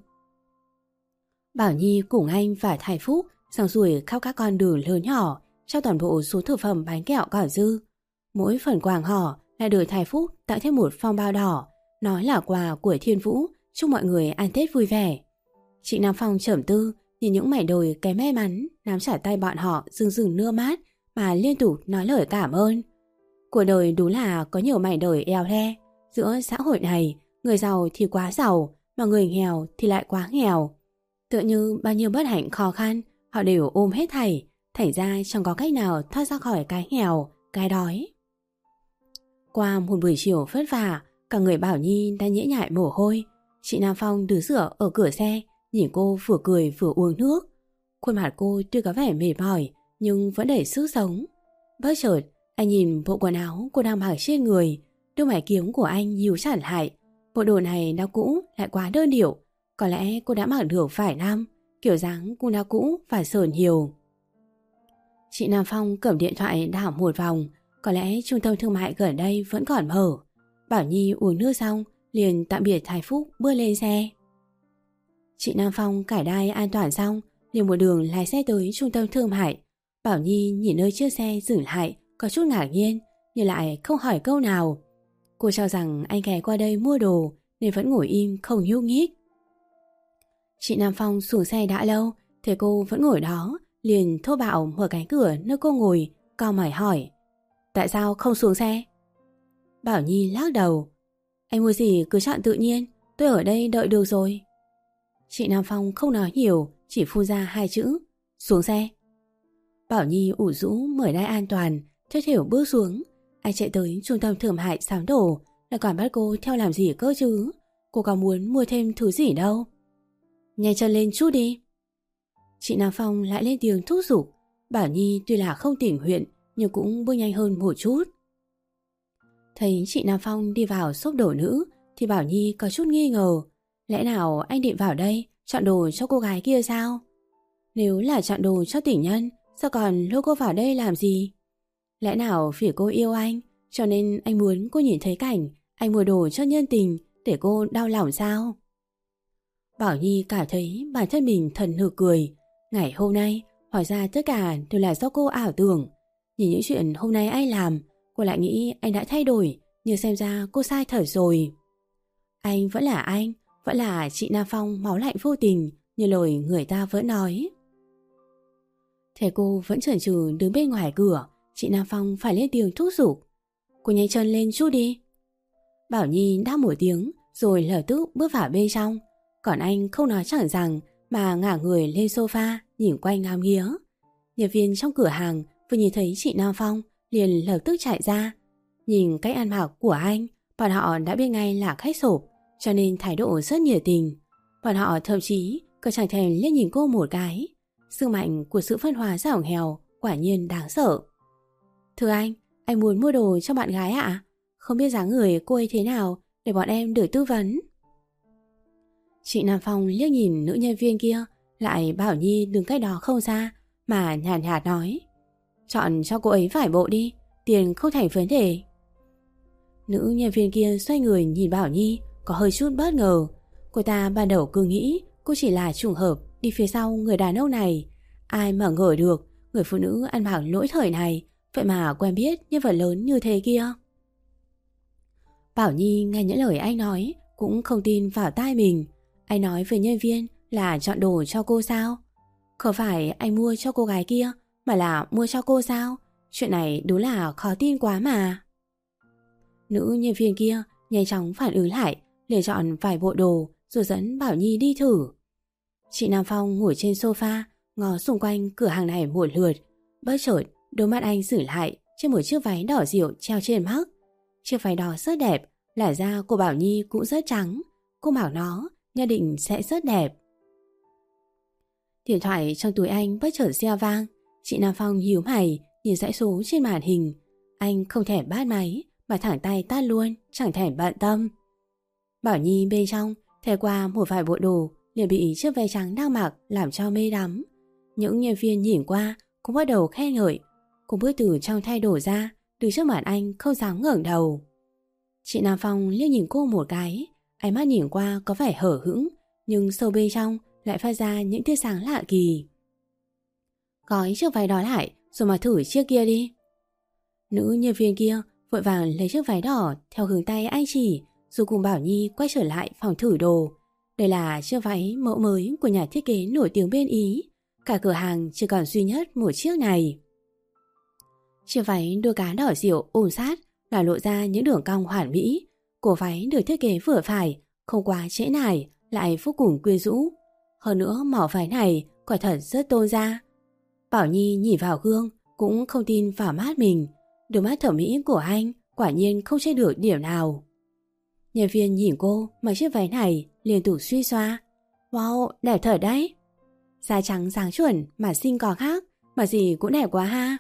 Bảo Nhi cùng anh và Thái Phúc xong xuôi khắp các con đường lớn nhỏ, trao toàn bộ số thực phẩm bánh kẹo còn dư. Mỗi phần quà họ lại được Thái Phúc tặng thêm một phong bao đỏ, nói là quà của Thiên Vũ, chúc mọi người ăn Tết vui vẻ. Chị Nam Phong trầm tư nhìn những mảnh đồi cái may mắn nắm chặt tay bọn họ rưng rưng nước mắt mà liên tục nói lời cảm ơn. Cuộc đời đúng là có nhiều mảnh đời eo le. Giữa xã hội này, người giàu thì quá giàu, mà người nghèo thì lại quá nghèo. Tựa như bao nhiêu bất hạnh khó khăn, họ đều ôm hết thảy, thành ra chẳng có cách nào thoát ra khỏi cái nghèo, cái đói. Qua một buổi chiều vất vả, cả người Bảo Nhi đã nhễ nhại mồ hôi. Chị Nam Phong đứng dựa ở cửa xe, nhìn cô vừa cười vừa uống nước. Khuôn mặt cô tuy có vẻ mệt mỏi, nhưng vẫn đầy sức sống. Bất chợt, anh nhìn bộ quần áo cô đang mặc trên người, đôi mày kiếm của anh nhíu chặt lại. Bộ đồ này đã cũ lại quá đơn điệu, có lẽ cô đã mặc được vài năm, kiểu dáng cũng đã cũ và sờn nhiều. Chị Nam Phong cầm điện thoại đảo một vòng, có lẽ trung tâm thương mại gần đây vẫn còn mở. Bảo Nhi uống nước xong liền tạm biệt Thái Phúc bước lên xe. Chị Nam Phong cải đai an toàn xong liền một đường lái xe tới trung tâm thương mại. Bảo Nhi nhìn nơi chiếc xe dừng lại có chút ngạc nhiên, nhưng lại không hỏi câu nào. Cô cho rằng anh ghé qua đây mua đồ nên vẫn ngồi im không nhúc nhích. Chị Nam Phong xuống xe đã lâu, thấy cô vẫn ngồi đó, liền thô bạo mở cánh cửa nơi cô ngồi, cau mày hỏi: tại sao không xuống xe? Bảo Nhi lắc đầu: anh mua gì cứ chọn tự nhiên, tôi ở đây đợi được rồi. Chị Nam Phong không nói nhiều, chỉ phun ra hai chữ: xuống xe. Bảo Nhi ủ rũ mở đai an toàn, thất thểu bước xuống. Anh chạy tới trung tâm thương mại sắm đồ, lại còn bắt cô theo làm gì cơ chứ? Cô có muốn mua thêm thứ gì đâu. Nhanh chân lên chút đi. Chị Nam Phong lại lên tiếng thúc giục. Bảo Nhi tuy là không tỉnh huyện nhưng cũng bước nhanh hơn một chút. Thấy chị Nam Phong đi vào shop đồ nữ thì Bảo Nhi có chút nghi ngờ. Lẽ nào anh định vào đây chọn đồ cho cô gái kia sao? Nếu là chọn đồ cho tình nhân, sao còn lôi cô vào đây làm gì? Lẽ nào vì cô yêu anh cho nên anh muốn cô nhìn thấy cảnh anh mua đồ cho nhân tình để cô đau lòng sao? Bảo Nhi cảm thấy bản thân mình thần nực cười. Ngày hôm nay hóa ra tất cả đều là do cô ảo tưởng. Nhìn những chuyện hôm nay anh làm, cô lại nghĩ anh đã thay đổi, nhưng xem ra cô sai thật rồi. Anh vẫn là anh, vẫn là chị Nam Phong máu lạnh vô tình như lời người ta vẫn nói. Thế cô vẫn chần chừ đứng bên ngoài cửa, chị Nam Phong phải lên tiếng thúc giục: cô nhanh chân lên chút đi. Bảo Nhi đáp một tiếng rồi lập tức bước vào bên trong. Còn anh không nói chẳng rằng mà ngả người lên sofa nhìn quanh ngắm nghía. Nhân viên trong cửa hàng vừa nhìn thấy chị Nam Phong liền lập tức chạy ra. Nhìn cách ăn mặc của anh, bọn họ đã biết ngay là khách sộp, cho nên thái độ rất nhiệt tình. Bọn họ thậm chí còn chẳng thèm liếc nhìn cô một cái. Sức mạnh của sự phân hóa giảo nghèo quả nhiên đáng sợ. Thưa anh, anh muốn mua đồ cho bạn gái ạ? À? Không biết dáng người cô ấy thế nào để bọn em được tư vấn. Chị Nam Phong liếc nhìn nữ nhân viên kia, lại Bảo Nhi đứng cách đó không xa mà nhàn nhạt nói: chọn cho cô ấy vài bộ đi, tiền không thành vấn đề. Nữ nhân viên kia xoay người nhìn Bảo Nhi có hơi chút bất ngờ. Cô ta ban đầu cứ nghĩ cô chỉ là trùng hợp đi phía sau người đàn ông này. Ai mà ngờ được người phụ nữ ăn mặc lỗi thời này vậy mà quen biết nhân vật lớn như thế kia. Bảo Nhi nghe những lời anh nói cũng không tin vào tai mình. Anh nói với nhân viên là chọn đồ cho cô sao? Không phải anh mua cho cô gái kia mà là mua cho cô sao? Chuyện này đúng là khó tin quá mà. Nữ nhân viên kia nhanh chóng phản ứng lại, liền chọn vài bộ đồ rồi dẫn Bảo Nhi đi thử. Chị Nam Phong ngồi trên sofa ngó xung quanh cửa hàng này một lượt. Bất chợt đôi mắt anh xử lại trên một chiếc váy đỏ dịu treo trên mắt. Chiếc váy đó rất đẹp, làn da của Bảo Nhi cũng rất trắng. Cô mặc nó nhất định sẽ rất đẹp. Điện thoại trong túi anh bất chợt reo vang. Chị Nam Phong nhíu mày nhìn dãy số trên màn hình. Anh không thèm bắt máy mà thẳng tay tắt luôn, chẳng thèm bận tâm. Bảo Nhi bên trong Thay qua một vài bộ đồ liền bị chiếc váy trắng đang mặc làm cho mê đắm. Những nhân viên nhìn qua cũng bắt đầu khen ngợi. Cô bước từ trong thay đồ ra, đứng trước mặt anh không dám ngẩng đầu. Chị Nam Phong liếc nhìn cô một cái, ánh mắt nhìn qua có vẻ hở hững, nhưng sâu bên trong lại phát ra những tia sáng lạ kỳ. Gói chiếc váy đó lại rồi mà thử chiếc kia đi. Nữ nhân viên kia vội vàng lấy chiếc váy đỏ theo hướng tay anh chỉ, rồi cùng Bảo Nhi quay trở lại phòng thử đồ. Đây là chiếc váy mẫu mới của nhà thiết kế nổi tiếng bên Ý. Cả cửa hàng chỉ còn duy nhất một chiếc này. Chiếc váy đuôi cá đỏ rượu ôm sát là lộ ra những đường cong hoàn mỹ. Cổ váy được thiết kế vừa phải, không quá trễ nải, lại vô cùng quyến rũ. Hơn nữa màu váy này quả thật rất tôn da. Bảo Nhi nhìn vào gương cũng không tin vào mắt mình. Đôi mắt thẩm mỹ của anh quả nhiên không che được điểm nào. Nhân viên nhìn cô mặc chiếc váy này liên tục suy xoa. Wow, đẹp thật đấy. Da trắng sáng chuẩn mà xinh có khác, mà gì cũng đẹp quá ha.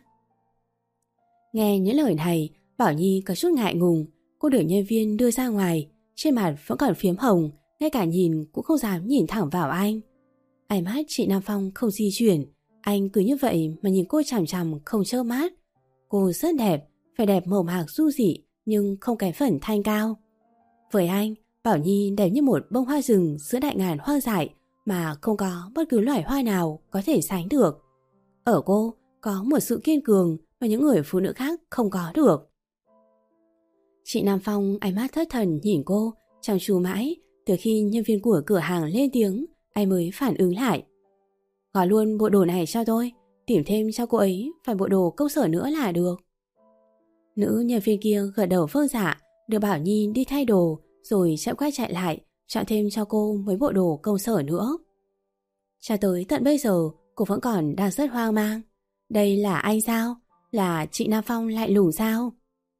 Nghe những lời này, Bảo Nhi có chút ngại ngùng. Cô được nhân viên đưa ra ngoài, trên mặt vẫn còn phiếm hồng, ngay cả nhìn cũng không dám nhìn thẳng vào anh. Ánh mắt chị Nam Phong không di chuyển, anh cứ như vậy mà nhìn cô chằm chằm không chớp mắt. Cô rất đẹp, phải đẹp màu mạc du dị nhưng không kém phần thanh cao. Với anh, Bảo Nhi đẹp như một bông hoa rừng giữa đại ngàn hoang dại mà không có bất cứ loài hoa nào có thể sánh được. Ở cô có một sự kiên cường mà những người phụ nữ khác không có được. Chị Nam Phong ánh mắt thất thần nhìn cô, chăm chú mãi, từ khi nhân viên của cửa hàng lên tiếng, anh mới phản ứng lại. Gói luôn bộ đồ này cho tôi, tìm thêm cho cô ấy vài bộ đồ công sở nữa là được. Nữ nhân viên kia gật đầu vâng dạ, đưa Bảo Nhi đi thay đồ, rồi chậm quay chạy lại, chọn thêm cho cô mấy bộ đồ công sở nữa. Cho tới tận bây giờ, cô vẫn còn đang rất hoang mang. Đây là anh sao? Là chị Nam Phong lại lùng sao?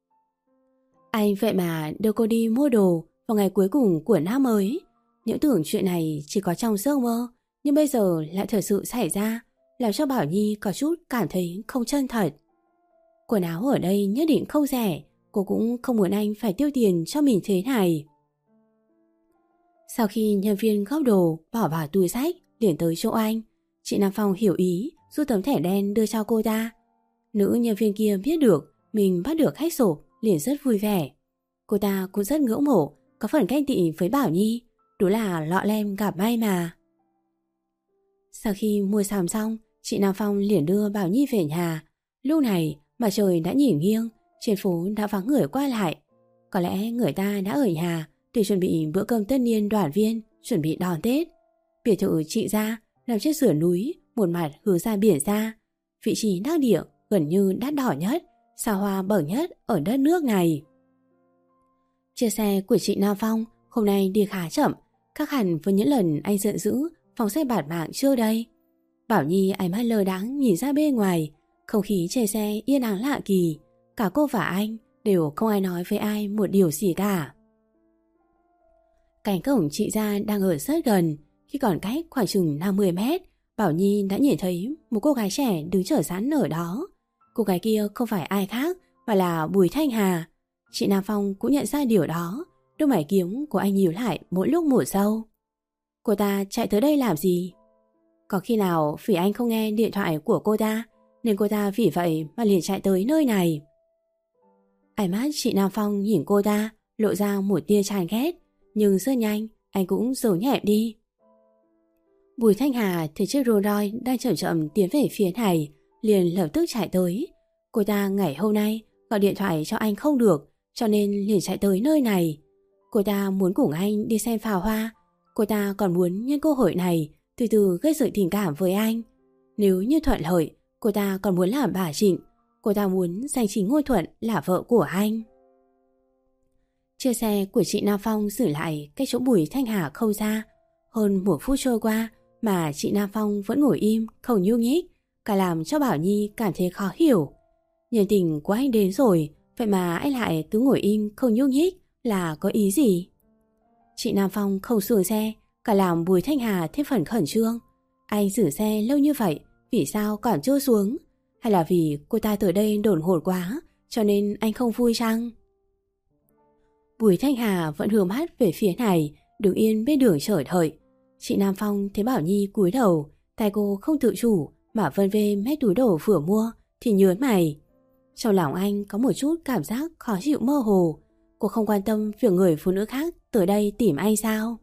Anh vậy mà đưa cô đi mua đồ vào ngày cuối cùng của năm mới. Những tưởng chuyện này chỉ có trong giấc mơ, nhưng bây giờ lại thật sự xảy ra, làm cho Bảo Nhi có chút cảm thấy không chân thật. Quần áo ở đây nhất định không rẻ, cô cũng không muốn anh phải tiêu tiền cho mình thế này. Sau khi nhân viên góp đồ bỏ vào túi xách liền tới chỗ anh, chị Nam Phong hiểu ý, rút tấm thẻ đen đưa cho cô ta. Nữ nhân viên kia biết được mình bắt được khách sộp liền rất vui vẻ. Cô ta cũng rất ngưỡng mộ, có phần ganh tị với Bảo Nhi, đúng là lọ lem gặp may mà. Sau khi mua sắm xong, chị Nam Phong liền đưa Bảo Nhi về nhà. Lúc này mặt trời đã nhìn nghiêng, trên phố đã vắng người qua lại. Có lẽ người ta đã ở nhà để chuẩn bị bữa cơm tất niên đoàn viên, chuẩn bị đón Tết. Biệt thự chị Gia nằm trên sườn núi, một mặt hướng ra biển ra. Vị trí đắc địa gần như đắt đỏ nhất, xa hoa bậc nhất ở đất nước này. Chiếc xe của chị Nam Phong hôm nay đi khá chậm, khác hẳn với những lần anh giận dữ phóng xe bạt mạng trước đây. Bảo Nhi ánh mắt lơ đãng nhìn ra bên ngoài, không khí trên xe yên ắng lạ kỳ. Cả cô và anh đều không ai nói với ai một điều gì cả. Cánh cổng chị Gia đang ở rất gần. Khi còn cách khoảng chừng năm mươi mét, Bảo Nhi đã nhìn thấy một cô gái trẻ đứng chờ sẵn ở đó. Cô gái kia không phải ai khác mà là Bùi Thanh Hà. Chị Nam Phong cũng nhận ra điều đó, đôi mày kiếm của anh nhíu lại mỗi lúc một sâu. Cô ta chạy tới đây làm gì? Có khi nào vì anh không nghe điện thoại của cô ta nên cô ta vì vậy mà liền chạy tới nơi này? Ánh mắt chị Nam Phong nhìn cô ta lộ ra một tia chán ghét, nhưng rất nhanh anh cũng giấu nhẹm đi. Bùi Thanh Hà thấy chiếc Rolls Royce đang chậm chậm tiến về phía này, liền lập tức chạy tới. Cô ta ngày hôm nay gọi điện thoại cho anh không được, cho nên liền chạy tới nơi này. Cô ta muốn cùng anh đi xem pháo hoa. Cô ta còn muốn nhân cơ hội này từ từ gây dựng tình cảm với anh. Nếu như thuận lợi, cô ta còn muốn làm bà Trịnh. Cô ta muốn giành chính ngôi Thuận là vợ của anh. Chiếc xe của chị Nam Phong xử lại cách chỗ Bùi Thanh Hà không xa. Hơn một phút trôi qua mà chị Nam Phong vẫn ngồi im, không nhúc nhích, cả làm cho Bảo Nhi cảm thấy khó hiểu. Nhân tình của anh đến rồi, vậy mà anh lại cứ ngồi im không nhúc nhích là có ý gì? Chị Nam Phong không xuống xe, cả làm Bùi Thanh Hà thêm phần khẩn trương. Anh giữ xe lâu như vậy, vì sao còn chưa xuống? Hay là vì cô ta tới đây đồn hồn quá, cho nên anh không vui chăng? Bùi Thanh Hà vẫn hướng mắt về phía này, đứng yên bên đường chờ đợi. Chị Nam Phong thấy Bảo Nhi cúi đầu, tay cô không tự chủ mà vân vê mét túi đồ vừa mua thì nhớn mày. Trong lòng anh có một chút cảm giác khó chịu mơ hồ. Cô không quan tâm việc người phụ nữ khác tới đây tìm anh sao?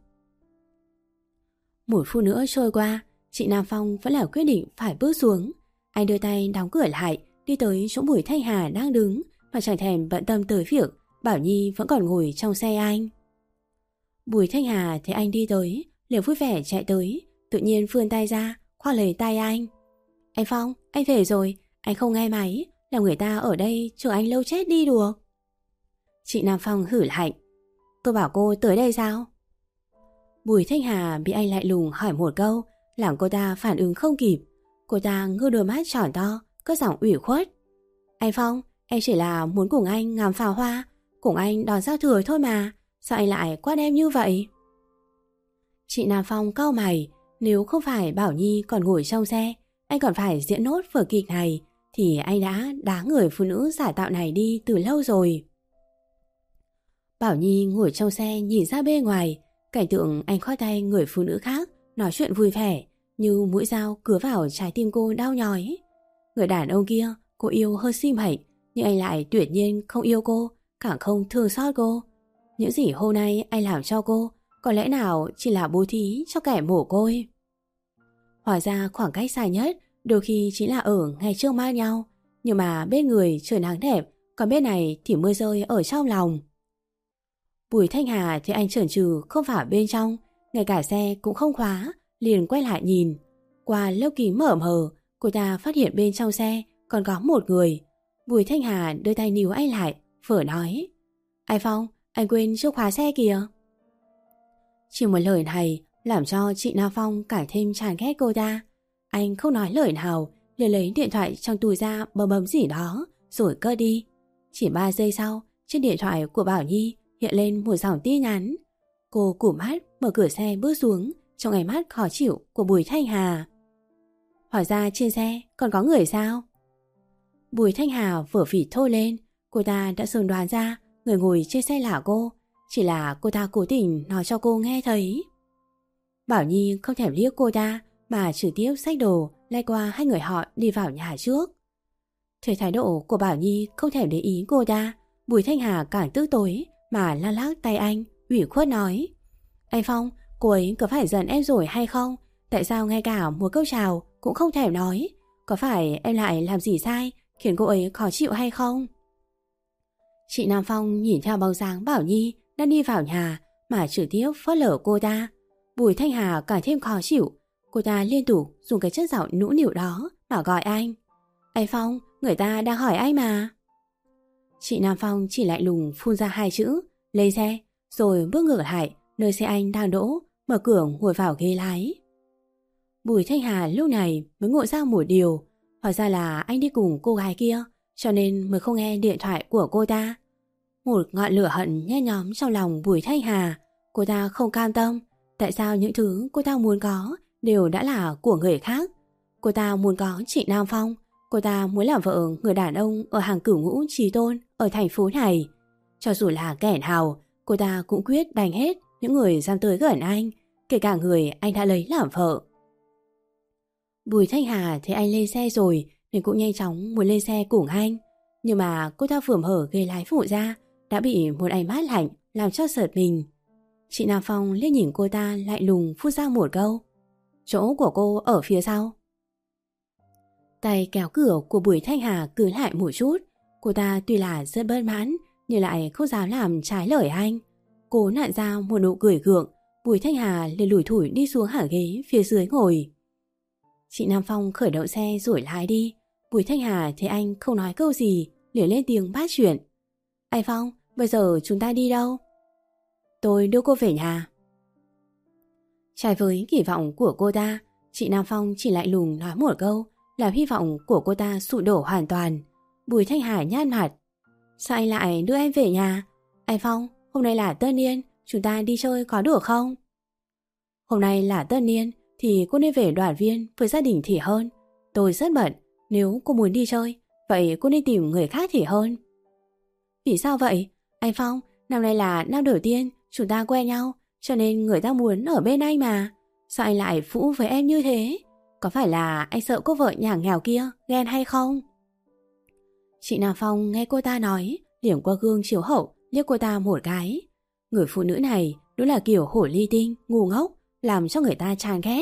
Một phút nữa trôi qua, chị Nam Phong vẫn là quyết định phải bước xuống. Anh đưa tay đóng cửa lại, đi tới chỗ Bùi Thanh Hà đang đứng và chẳng thèm bận tâm tới việc Bảo Nhi vẫn còn ngồi trong xe anh. Bùi Thanh Hà thấy anh đi tới, liền vui vẻ chạy tới, tự nhiên vươn tay ra, khoác lấy tay anh. Anh Phong, anh về rồi, anh không nghe máy, làm người ta ở đây chờ anh lâu chết đi được. Chị Nam Phong hử lạnh. Tôi bảo cô tới đây sao? Bùi Thanh Hà bị anh lại lùng hỏi một câu, làm cô ta phản ứng không kịp. Cô ta ngơ đôi mắt tròn to, cất giọng ủy khuất. Anh Phong, em chỉ là muốn cùng anh ngắm pháo hoa, cùng anh đón giao thừa thôi mà, sao anh lại quát em như vậy? Chị Nam Phong cau mày, nếu không phải Bảo Nhi còn ngồi trong xe, anh còn phải diễn nốt vở kịch này, thì anh đã đá người phụ nữ giả tạo này đi từ lâu rồi. Bảo Nhi ngồi trong xe nhìn ra bên ngoài, cảnh tượng anh khoác tay người phụ nữ khác nói chuyện vui vẻ, như mũi dao cứa vào trái tim cô đau nhói. Người đàn ông kia cô yêu hơn sinh mệnh, nhưng anh lại tuyệt nhiên không yêu cô, càng không thương xót cô. Những gì hôm nay anh làm cho cô, có lẽ nào chỉ là bố thí cho kẻ mồ côi. Hóa ra khoảng cách xa nhất đôi khi chính là ở ngay trước mắt nhau, nhưng mà bên người trời nắng đẹp, còn bên này thì mưa rơi ở trong lòng. Bùi Thanh Hà thấy anh chần chừ không phải bên trong, ngay cả xe cũng không khóa, liền quay lại nhìn. Qua lớp kính mở mờ, cô ta phát hiện bên trong xe còn có một người. Bùi Thanh Hà đưa tay níu anh lại, phở nói. Anh Phong, anh quên chìa khóa xe kìa. Chỉ một lời này làm cho chị Nam Phong càng thêm chán ghét cô ta. Anh không nói lời nào, liền lấy điện thoại trong túi ra bấm bấm gì đó, rồi cất đi. Chỉ ba giây sau, trên điện thoại của Bảo Nhi hiện lên một dòng tin nhắn. Cô cụp mắt mở cửa xe bước xuống, trong ánh mắt khó chịu của Bùi Thanh Hà. Hóa ra trên xe còn có người sao? Bùi Thanh Hà vở phỉ thôi lên, cô ta đã sớm đoán ra người ngồi trên xe là cô, chỉ là cô ta cố tình nói cho cô nghe thấy. Bảo Nhi không thèm liếc cô ta mà trực tiếp xách đồ lay qua hai người họ đi vào nhà trước. Thấy thái độ của Bảo Nhi không thèm để ý cô ta, Bùi Thanh Hà càng tức tối mà lắc lắc tay anh, ủy khuất nói. Anh Phong, cô ấy có phải giận em rồi hay không? Tại sao ngay cả một câu chào cũng không thèm nói? Có phải em lại làm gì sai khiến cô ấy khó chịu hay không? Chị Nam Phong nhìn theo bóng dáng Bảo Nhi đang đi vào nhà mà trực tiếp phớt lờ cô ta. Bùi Thanh Hà càng thêm khó chịu. Cô ta liên tục dùng cái chất giọng nũng nịu đó mà gọi anh. Anh Phong, người ta đang hỏi anh mà. Chị Nam Phong chỉ lại lùng phun ra hai chữ lên xe, rồi bước ngược lại nơi xe anh đang đỗ, mở cửa ngồi vào ghế lái. Bùi Thanh Hà lúc này mới ngộ ra một điều, hóa ra là anh đi cùng cô gái kia, cho nên mới không nghe điện thoại của cô ta. Một ngọn lửa hận nhen nhóm trong lòng Bùi Thanh Hà. Cô ta không cam tâm, tại sao những thứ cô ta muốn có đều đã là của người khác. Cô ta muốn có chị Nam Phong, cô ta muốn làm vợ người đàn ông ở hàng cửu ngũ trí tôn ở thành phố này. Cho dù là kẻ nào, cô ta cũng quyết đánh hết những người dám tới gần anh, kể cả người anh đã lấy làm vợ. Bùi Thanh Hà thấy anh lên xe rồi nên cũng nhanh chóng muốn lên xe cùng anh. Nhưng mà cô ta vừa mở ghế lái phụ ra đã bị một ánh mắt lạnh làm cho sợt mình. Chị Nam Phong liếc nhìn cô ta lại lùng phun ra một câu. Chỗ của cô ở phía sau. Tay kéo cửa của Bùi Thanh Hà cứ lại một chút. Cô ta tuy là rất bất mãn nhưng lại không dám làm trái lời anh. Cô nặn ra một nụ cười gượng. Bùi Thanh Hà liền lủi thủi đi xuống hàng ghế phía dưới ngồi. Chị Nam Phong khởi động xe rồi lái đi. Bùi Thanh Hà thấy anh không nói câu gì liền lên tiếng bắt chuyện. Anh Phong, bây giờ chúng ta đi đâu? Tôi đưa cô về nhà. Trái với kỳ vọng của cô ta, chị Nam Phong chỉ lại lùng nói một câu làm hy vọng của cô ta sụp đổ hoàn toàn. Bùi Thanh Hà nhát mặt. Sao anh lại đưa em về nhà? Anh Phong, hôm nay là Tân Niên, chúng ta đi chơi có được không? Hôm nay là Tân Niên thì cô nên về đoàn viên với gia đình thì hơn. Tôi rất bận, nếu cô muốn đi chơi, vậy cô nên tìm người khác thì hơn. Vì sao vậy? Anh Phong, năm nay là năm đầu tiên chúng ta quen nhau, cho nên người ta muốn ở bên anh mà. Sao anh lại phũ với em như thế? Có phải là anh sợ cô vợ nhà nghèo kia ghen hay không? Chị Nam Phong nghe cô ta nói, liếc qua gương chiếu hậu liếc cô ta một cái. Người phụ nữ này đúng là kiểu hổ ly tinh, ngu ngốc, làm cho người ta chán ghét.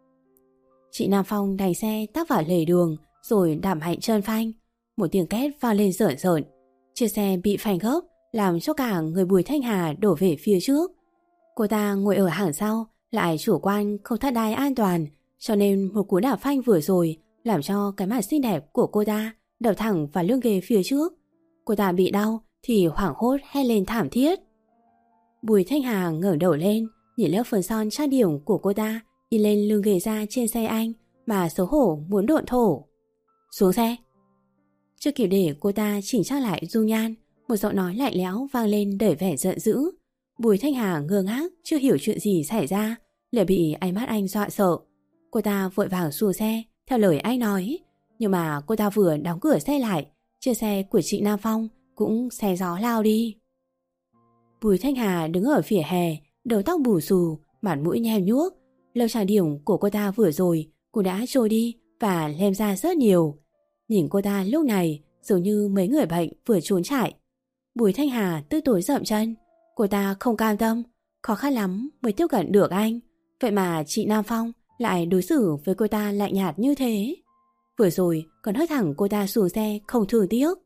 Chị Nam Phong đẩy xe tắc vào lề đường rồi đạp mạnh chân phanh. Một tiếng két vang lên rợn rợn. Chiếc xe bị phanh gấp làm cho cả người Bùi Thanh Hà đổ về phía trước. Cô ta ngồi ở hàng sau lại chủ quan không thắt đai an toàn, cho nên một cú đạp phanh vừa rồi làm cho cái mặt xinh đẹp của cô ta đập thẳng vào lưng ghế phía trước. Cô ta bị đau thì hoảng hốt hét lên thảm thiết. Bùi Thanh Hà ngẩng đầu lên, nhìn lớp phấn son trang điểm của cô ta in lên lưng ghế ra trên xe anh mà xấu hổ muốn độn thổ. Xuống xe. Chưa kịp để cô ta chỉnh trang lại dung nhan, một giọng nói lạnh lẽo vang lên đầy vẻ giận dữ. Bùi Thanh Hà ngơ ngác chưa hiểu chuyện gì xảy ra, lại bị ánh mắt anh dọa sợ. Cô ta vội vàng xuống xe theo lời anh nói, nhưng mà cô ta vừa đóng cửa xe lại, chiếc xe của chị Nam Phong cũng xé gió lao đi. Bùi Thanh Hà đứng ở vỉa hè, đầu tóc bù xù, mặt mũi nhem nhuốc. Lâu trang điểm của cô ta vừa rồi cũng đã trôi đi và lem ra rất nhiều. Nhìn cô ta lúc này giống như mấy người bệnh vừa trốn chạy. Bùi Thanh Hà tức tối dậm chân. Cô ta không cam tâm, khó khăn lắm mới tiếp cận được anh. Vậy mà chị Nam Phong lại đối xử với cô ta lạnh nhạt như thế. Vừa rồi còn hất thẳng cô ta xuống xe không thương tiếc.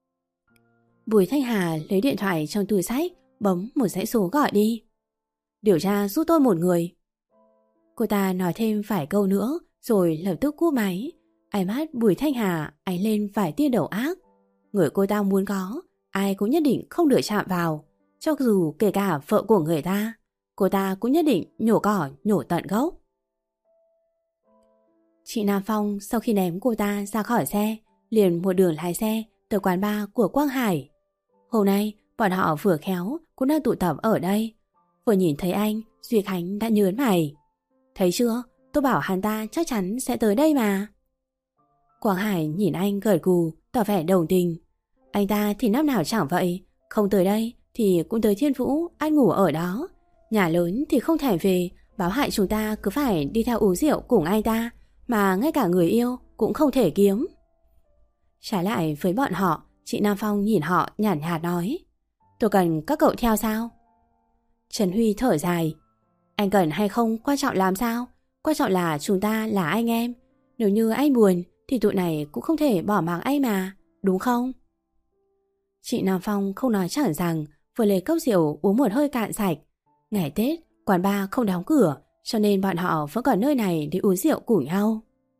Bùi Thanh Hà lấy điện thoại trong túi xách, bấm một dãy số gọi đi. Điều tra giúp tôi một người. Cô ta nói thêm vài câu nữa rồi lập tức cúp máy. Ánh mắt Bùi Thanh Hà ánh lên vài tia đầu ác. Người cô ta muốn có, ai cũng nhất định không được chạm vào. Cho dù kể cả vợ của người ta, cô ta cũng nhất định nhổ cỏ nhổ tận gốc. Chị Nam Phong sau khi ném cô ta ra khỏi xe, liền một đường lái xe tới quán bar của Quang Hải. Hôm nay bọn họ vừa khéo cũng đang tụ tập ở đây. Vừa nhìn thấy anh, Duy Khánh đã nhớn mày. Thấy chưa, tôi bảo hắn ta chắc chắn sẽ tới đây mà. Quang Hải nhìn anh gật gù, tỏ vẻ đồng tình. Anh ta thì năm nào chẳng vậy, không tới đây thì cũng tới Thiên Vũ ăn ngủ ở đó. Nhà lớn thì không thể về, báo hại chúng ta cứ phải đi theo uống rượu cùng anh ta, mà ngay cả người yêu cũng không thể kiếm. Trái lại với bọn họ, chị Nam Phong nhìn họ nhàn nhạt, nhạt nói. Tôi cần các cậu theo sao? Trần Huy thở dài. Anh cần hay không quan trọng làm sao? Quan trọng là chúng ta là anh em. Nếu như anh buồn thì tụi này cũng không thể bỏ mặc anh mà, đúng không? Chị Nam Phong không nói chẳng rằng vừa lấy cốc rượu uống một hơi cạn sạch. Ngày Tết, quán bar không đóng cửa, cho nên bọn họ vẫn còn nơi này để uống rượu cùng nhau.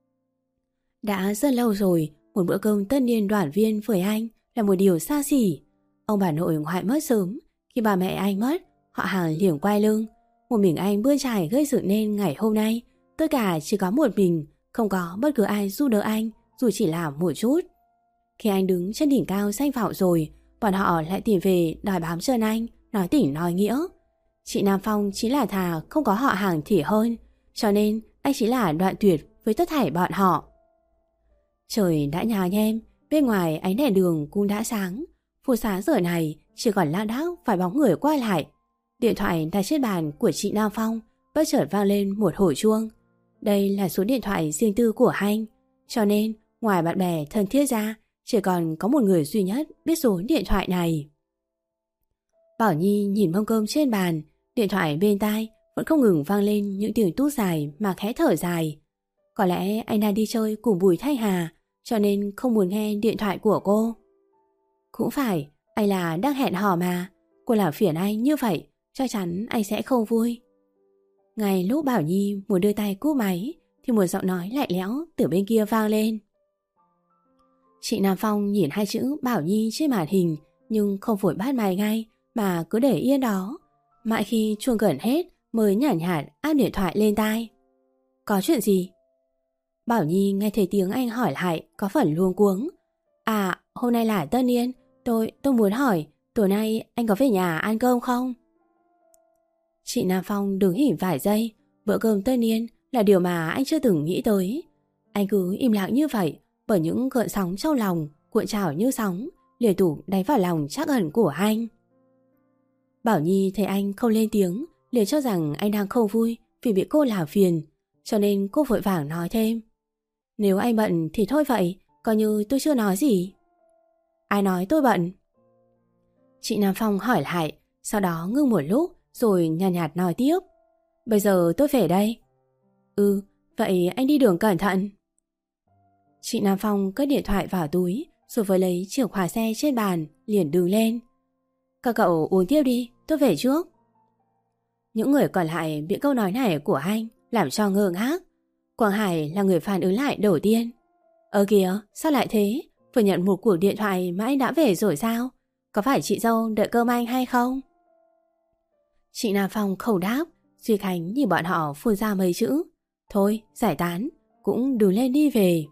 Đã rất lâu rồi, một bữa cơm tất niên đoàn viên với anh là một điều xa xỉ. Ông bà nội ngoại mất sớm, khi bà mẹ anh mất, họ hàng liền quay lưng. Một mình anh bươn trải gây dựng nên ngày hôm nay, tất cả chỉ có một mình, không có bất cứ ai giúp đỡ anh, dù chỉ là một chút. Khi anh đứng trên đỉnh cao danh vọng rồi, bọn họ lại tìm về đòi bám chân anh, nói tỉnh nói nghĩa. Chị Nam Phong chính là thà không có họ hàng thì hơn, cho nên anh chỉ là đoạn tuyệt với tất thảy bọn họ. Trời đã nhá nhem, bên ngoài ánh đèn đường cũng đã sáng. Phố xá giờ này chỉ còn lác đác vài bóng người qua lại. Điện thoại đặt trên bàn của chị Nam Phong bất chợt vang lên một hồi chuông. Đây là số điện thoại riêng tư của anh, cho nên ngoài bạn bè thân thiết ra, chỉ còn có một người duy nhất biết số điện thoại này. Bảo Nhi nhìn mâm cơm trên bàn, điện thoại bên tai vẫn không ngừng vang lên những tiếng tút dài mà khẽ thở dài. Có lẽ anh đang đi chơi cùng Bùi Thanh Hà, cho nên không muốn nghe điện thoại của cô. Cũng phải, anh là đang hẹn hò mà, cô làm phiền anh như vậy, chắc chắn anh sẽ không vui. Ngay lúc Bảo Nhi muốn đưa tay cúp máy, thì một giọng nói lạnh lẽo từ bên kia vang lên. Chị Nam Phong nhìn hai chữ Bảo Nhi trên màn hình, nhưng không vội bắt máy ngay, mà cứ để yên đó. Mãi khi chuông gần hết mới nhàn nhạt áp điện thoại lên tai. Có chuyện gì? Bảo Nhi nghe thấy tiếng anh hỏi lại có phần luống cuống. À, hôm nay là tân niên, tôi tôi muốn hỏi tối nay anh có về nhà ăn cơm không? Chị Nam Phong đứng hỉm vài giây. Bữa cơm tân niên là điều mà anh chưa từng nghĩ tới. Anh cứ im lặng như vậy, bởi những gợn sóng trong lòng cuộn trào như sóng liên tục đánh vào lòng trắc ẩn của anh. Bảo Nhi thấy anh không lên tiếng liền cho rằng anh đang không vui vì bị cô làm phiền, cho nên cô vội vàng nói thêm. Nếu anh bận thì thôi vậy, coi như tôi chưa nói gì. Ai nói tôi bận? Chị Nam Phong hỏi lại, sau đó ngưng một lúc rồi nhàn nhạt, nhạt nói tiếp. Bây giờ tôi về đây. Ừ, vậy anh đi đường cẩn thận. Chị Nam Phong cất điện thoại vào túi rồi với lấy chìa khóa xe trên bàn liền đứng lên. Các cậu uống tiếp đi, tôi về trước. Những người còn lại bị câu nói này của anh làm cho ngơ ngác. Quang Hải là người phản ứng lại đầu tiên. Ơ kìa, sao lại thế? Vừa nhận một cuộc điện thoại mà anh đã về rồi sao? Có phải chị dâu đợi cơm anh hay không? Chị Nam Phong không đáp. Duy Khánh nhìn bọn họ phun ra mấy chữ. Thôi, giải tán, cũng đừng lên đi về.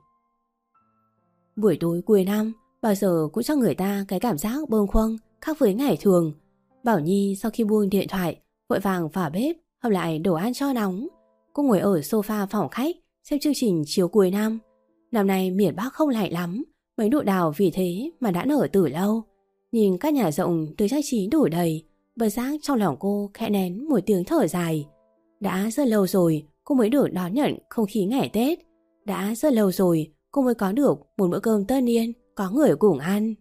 Buổi tối cuối năm bao giờ cũng cho người ta cái cảm giác bâng khuâng khác với ngày thường. Bảo Nhi sau khi buông điện thoại vội vàng vào bếp hâm lại đồ ăn cho nóng. Cô ngồi ở sofa phòng khách xem chương trình chiếu cuối năm. Năm nay miền Bắc không lạnh lắm, mấy nụ đào vì thế mà đã nở từ lâu. Nhìn các nhà rộng được trang trí đủ đầy, bất giác trong lòng cô khẽ nén một tiếng thở dài. Đã rất lâu rồi cô mới được đón nhận không khí ngày Tết. Đã rất lâu rồi cô mới có được một bữa cơm tất niên có người cùng ăn.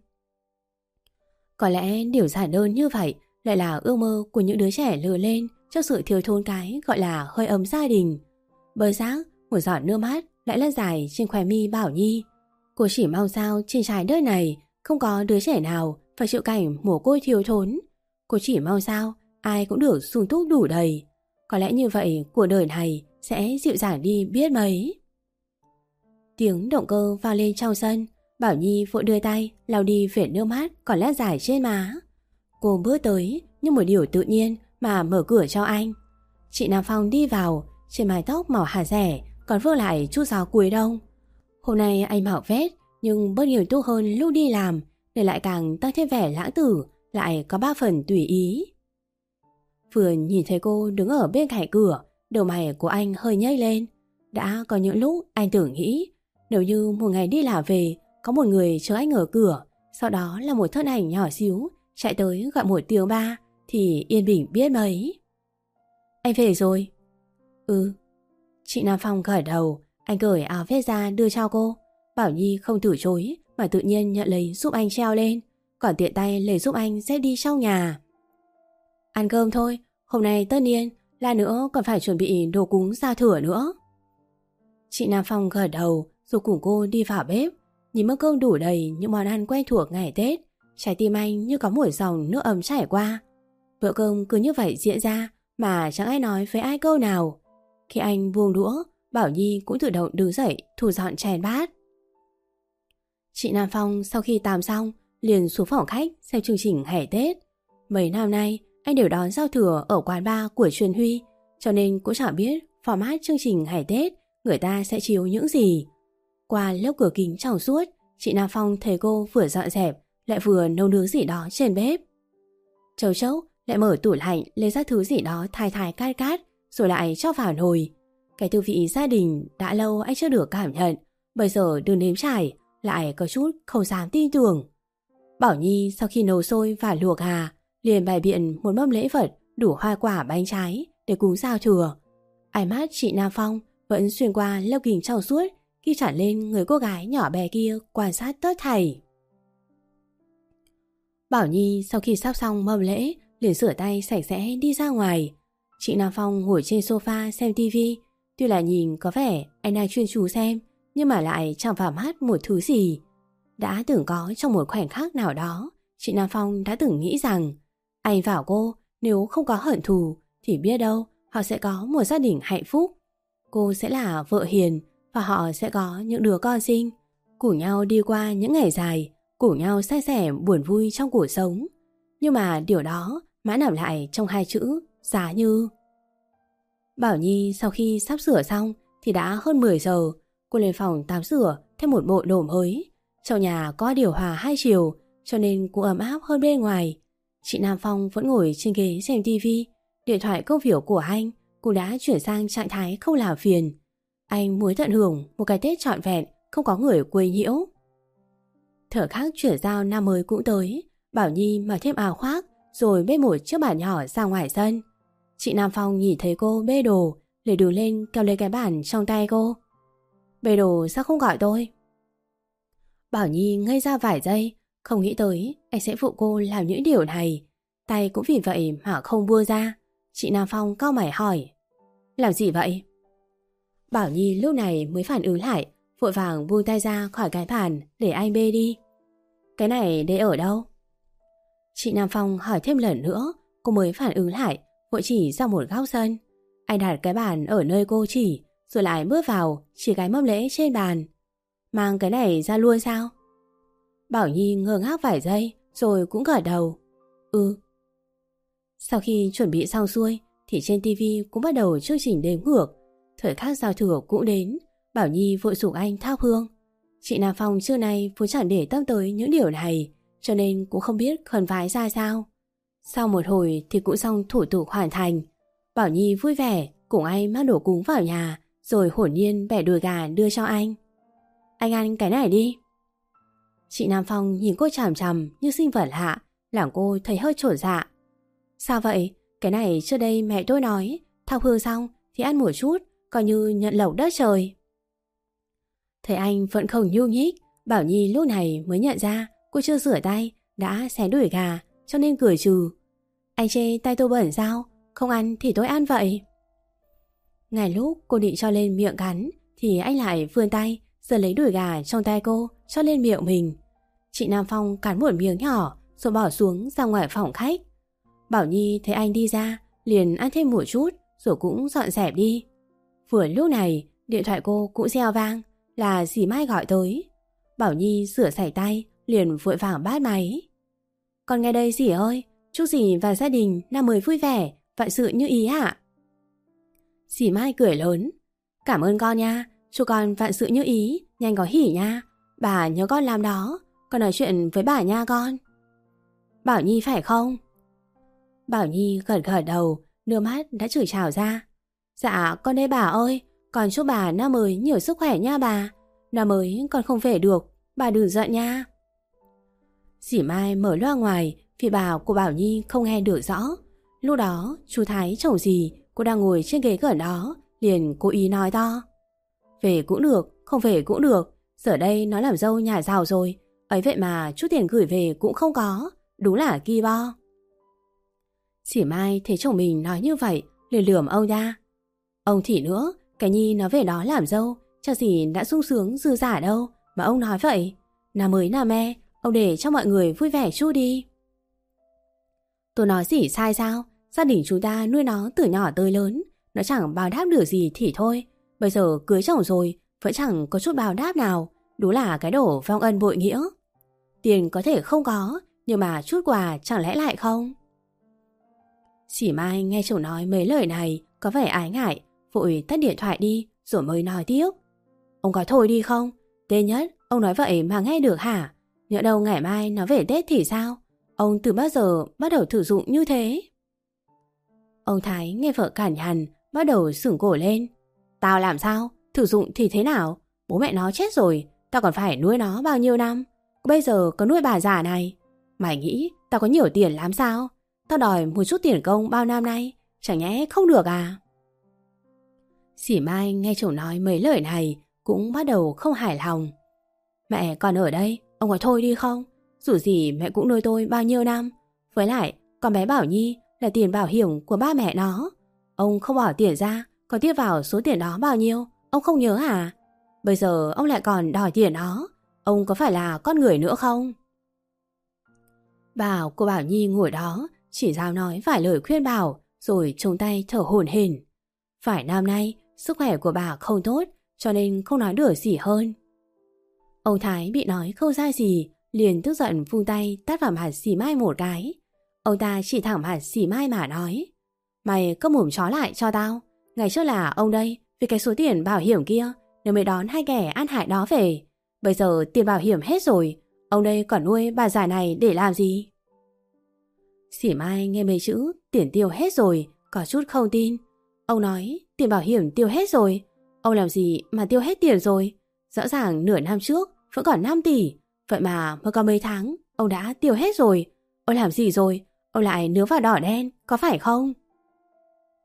Có lẽ điều giản đơn như vậy lại là ước mơ của những đứa trẻ lớn lên trong sự thiếu thốn cái gọi là hơi ấm gia đình. Bơ giác một giọt nước mắt lại lăn dài trên khóe mi Bảo Nhi. Cô chỉ mong sao trên trái đất này không có đứa trẻ nào phải chịu cảnh mồ côi thiếu thốn. Cô chỉ mong sao ai cũng được sung túc đủ đầy. Có lẽ như vậy cuộc đời này sẽ dịu dàng đi biết mấy. Tiếng động cơ vang lên trong sân. Bảo Nhi vội đưa tay lau đi vệt nước mắt còn lát dài trên má. Cô bước tới như một điều tự nhiên mà mở cửa cho anh. Chị Nam Phong đi vào, trên mái tóc màu hạt rẻ còn vương lại chút gió cuối đông. Hôm nay anh mạo vét nhưng bớt nghiêm túc hơn lúc đi làm, để lại càng tăng thêm vẻ lãng tử, lại có ba phần tùy ý. Vừa nhìn thấy cô đứng ở bên cạnh cửa, đầu mày của anh hơi nhếch lên. Đã có những lúc anh tưởng nghĩ nếu như một ngày đi làm về có một người chờ anh ở cửa, sau đó là một thân ảnh nhỏ xíu chạy tới gọi một tiếng ba thì yên bình biết mấy. Anh về rồi. Ừ. Chị Nam Phong gật đầu. Anh cởi áo vest ra đưa cho cô. Bảo Nhi không từ chối mà tự nhiên nhận lấy giúp anh treo lên, còn tiện tay lấy giúp anh xếp đi trong nhà. Ăn cơm thôi, hôm nay tất niên, là nữa còn phải chuẩn bị đồ cúng giao thừa nữa. Chị Nam Phong gật đầu rồi cùng cô đi vào bếp. Nhìn bữa cơm đủ đầy những món ăn quen thuộc ngày Tết, trái tim anh như có một dòng nước ấm chảy qua. Bữa cơm cứ như vậy diễn ra mà chẳng ai nói với ai câu nào. Khi anh buông đũa, Bảo Nhi cũng tự động đứng dậy thu dọn chén bát. Chị Nam Phong sau khi tắm xong liền xuống phòng khách xem chương trình hè Tết. Mấy năm nay anh đều đón giao thừa ở quán bar của Truyền Huy, cho nên cũng chẳng biết format chương trình hè Tết người ta sẽ chiếu những gì. Qua lớp cửa kính trong suốt, chị Nam Phong thấy cô vừa dọn dẹp lại vừa nấu nướng gì đó trên bếp. Chầu chốc lại mở tủ lạnh lấy ra thứ gì đó thái thái cát cát rồi lại cho vào nồi. Cái tư vị gia đình đã lâu anh chưa được cảm nhận, bây giờ được nếm trải lại có chút không dám tin tưởng. Bảo Nhi sau khi nấu xôi và luộc gà liền bày biện một mâm lễ vật đủ hoa quả bánh trái để cúng giao thừa. Ánh mắt chị Nam Phong vẫn xuyên qua lớp kính trong suốt khi trả lên người cô gái nhỏ bé kia quan sát tất thảy. Bảo Nhi sau khi sắp xong mâm lễ liền rửa tay sạch sẽ đi ra ngoài. Chị Nam Phong ngồi trên sofa xem tivi. Tuy là nhìn có vẻ anh đang chuyên chú xem, nhưng mà lại chẳng vào mắt một thứ gì. Đã từng có trong một khoảnh khắc nào đó, chị Nam Phong đã từng nghĩ rằng anh vào cô nếu không có hận thù thì biết đâu họ sẽ có một gia đình hạnh phúc. Cô sẽ là vợ hiền và họ sẽ có những đứa con sinh, cùng nhau đi qua những ngày dài, cùng nhau san sẻ buồn vui trong cuộc sống. Nhưng mà điều đó mãi nằm lại trong hai chữ giá như. Bảo Nhi sau khi sắp sửa xong thì đã hơn mười giờ. Cô lên phòng tắm rửa thêm một bộ đồ mới. Trong nhà có điều hòa hai chiều cho nên cũng ấm áp hơn bên ngoài. Chị Nam Phong vẫn ngồi trên ghế xem tivi. Điện thoại công việc của anh cũng đã chuyển sang trạng thái không làm phiền. Anh muốn tận hưởng một cái Tết trọn vẹn không có người quấy nhiễu. Thời khắc chuyển giao năm mới cũng tới. Bảo Nhi mặc thêm áo khoác rồi bê một chiếc bàn nhỏ ra ngoài sân. Chị Nam Phong nhìn thấy cô bê đồ, liền đứng lên kéo lấy cái bản trong tay cô. Bê đồ sao không gọi tôi? Bảo Nhi ngây ra vài giây, không nghĩ tới anh sẽ phụ cô làm những điều này. Tay cũng vì vậy mà không buông ra. Chị Nam Phong cau mày hỏi, làm gì vậy? Bảo Nhi lúc này mới phản ứng lại, vội vàng buông tay ra khỏi cái bàn để anh bê đi. Cái này để ở đâu? Chị Nam Phong hỏi thêm lần nữa, cô mới phản ứng lại, vội chỉ ra một góc sân. Anh đặt cái bàn ở nơi cô chỉ, rồi lại bước vào, chỉ cái mâm lễ trên bàn. Mang cái này ra luôn sao? Bảo Nhi ngơ ngác vài giây, rồi cũng gật đầu. Ừ. Sau khi chuẩn bị xong xuôi, thì trên tivi cũng bắt đầu chương trình đếm ngược. Thời khắc giao thừa cũng đến, Bảo Nhi vội giục anh thắp hương. Chị Nam Phong trưa nay vốn chẳng để tâm tới những điều này, cho nên cũng không biết khấn vái ra sao. Sau một hồi thì cũng xong thủ tục hoàn thành. Bảo Nhi vui vẻ cùng anh mang đồ cúng vào nhà, rồi hồn nhiên bẻ đùi gà đưa cho anh. Anh ăn cái này đi. Chị Nam Phong nhìn cô chằm chằm như sinh vật lạ, làm cô thấy hơi chột dạ. Sao vậy? Cái này trước đây mẹ tôi nói, thắp hương xong thì ăn một chút, coi như nhận lộc đất trời. Thấy anh vẫn không nhúc nhích, Bảo Nhi lúc này mới nhận ra cô chưa rửa tay, đã xé đuổi gà, cho nên cười trừ. Anh chê tay tôi bẩn sao? Không ăn thì tôi ăn vậy. Ngay lúc cô định cho lên miệng cắn, thì anh lại vươn tay, giờ lấy đuổi gà trong tay cô, cho lên miệng mình. Chị Nam Phong cắn một miếng nhỏ, rồi bỏ xuống ra ngoài phòng khách. Bảo Nhi thấy anh đi ra, liền ăn thêm một chút, rồi cũng dọn dẹp đi. Vừa lúc này, điện thoại cô cũng reo vang, là dì Mai gọi tới. Bảo Nhi rửa sạch tay, liền vội vàng bắt máy. Con nghe đây dì ơi, chúc dì và gia đình năm mới vui vẻ, vạn sự như ý ạ. Dì Mai cười lớn. Cảm ơn con nha, chúc con vạn sự như ý, nhanh có hỉ nha. Bà nhớ con làm đó, con nói chuyện với bà nha con. Bảo Nhi phải không? Bảo Nhi gật gật đầu, nước mắt đã chảy trào ra. Dạ con đây bà ơi, con chúc bà năm mới nhiều sức khỏe nha bà. Năm mới con không về được, bà đừng giận nha. Dì Mai mở loa ngoài, vì bà của Bảo Nhi không nghe được rõ. Lúc đó chú Thái chồng dì, cô đang ngồi trên ghế gần đó, liền cố ý nói to. Về cũng được, không về cũng được, giờ đây nó làm dâu nhà giàu rồi, ấy vậy mà chút tiền gửi về cũng không có, đúng là ki bo. Dì Mai thấy chồng mình nói như vậy, liền lườm ông ra. Ông thì nữa, cái Nhi nó về đó làm dâu, chắc gì đã sung sướng dư giả đâu mà ông nói vậy. Năm mới năm me, ông để cho mọi người vui vẻ chút đi. Tôi nói gì sai sao? Gia đình chúng ta nuôi nó từ nhỏ tới lớn, nó chẳng báo đáp được gì thì thôi. Bây giờ cưới chồng rồi, vẫn chẳng có chút báo đáp nào, đúng là cái đổ vong ân bội nghĩa. Tiền có thể không có, nhưng mà chút quà chẳng lẽ lại không? Dì Mai nghe chồng nói mấy lời này, có vẻ ái ngại, vội tắt điện thoại đi, rồi mới nói tiếp. Ông có thôi đi không? Tê nhất, ông nói vậy mà nghe được hả? Nhỡ đâu ngày mai nó về Tết thì sao? Ông từ bao giờ bắt đầu thử dụng như thế? Ông Thái nghe vợ cản nhằn, bắt đầu sửng cổ lên. Tao làm sao? Thử dụng thì thế nào? Bố mẹ nó chết rồi, tao còn phải nuôi nó bao nhiêu năm? Bây giờ có nuôi bà già này. Mày nghĩ tao có nhiều tiền lắm sao? Tao đòi một chút tiền công bao năm nay, chẳng nhẽ không được à? Dì Mai nghe chồng nói mấy lời này cũng bắt đầu không hài lòng. Mẹ còn ở đây, ông có thôi đi không? Dù gì mẹ cũng nuôi tôi bao nhiêu năm. Với lại con bé Bảo Nhi là tiền bảo hiểm của ba mẹ nó. Ông không bỏ tiền ra, còn tiếp vào số tiền đó bao nhiêu, ông không nhớ à? Bây giờ ông lại còn đòi tiền đó, ông có phải là con người nữa không? Bảo của Bảo Nhi ngồi đó chỉ dám nói vài lời khuyên bảo, rồi chống tay thở hổn hển. Phải năm nay sức khỏe của bà không tốt, cho nên không nói được gì hơn. Ông Thái bị nói không ra gì, liền tức giận vung tay tát vào mặt dì Mai một cái. Ông ta chỉ thẳng mặt dì Mai mà nói. Mày câm mồm chó lại cho tao. Ngày trước là ông đây, vì cái số tiền bảo hiểm kia, nếu mới đón hai kẻ ăn hại đó về. Bây giờ tiền bảo hiểm hết rồi, ông đây còn nuôi bà già này để làm gì? Dì Mai nghe mấy chữ tiền tiêu hết rồi, có chút không tin. Ông nói tiền bảo hiểm tiêu hết rồi. Ông làm gì mà tiêu hết tiền rồi? Rõ ràng nửa năm trước vẫn còn năm tỷ, vậy mà mới có mấy tháng ông đã tiêu hết rồi. Ông làm gì rồi? Ông lại nướng vào đỏ đen, có phải không?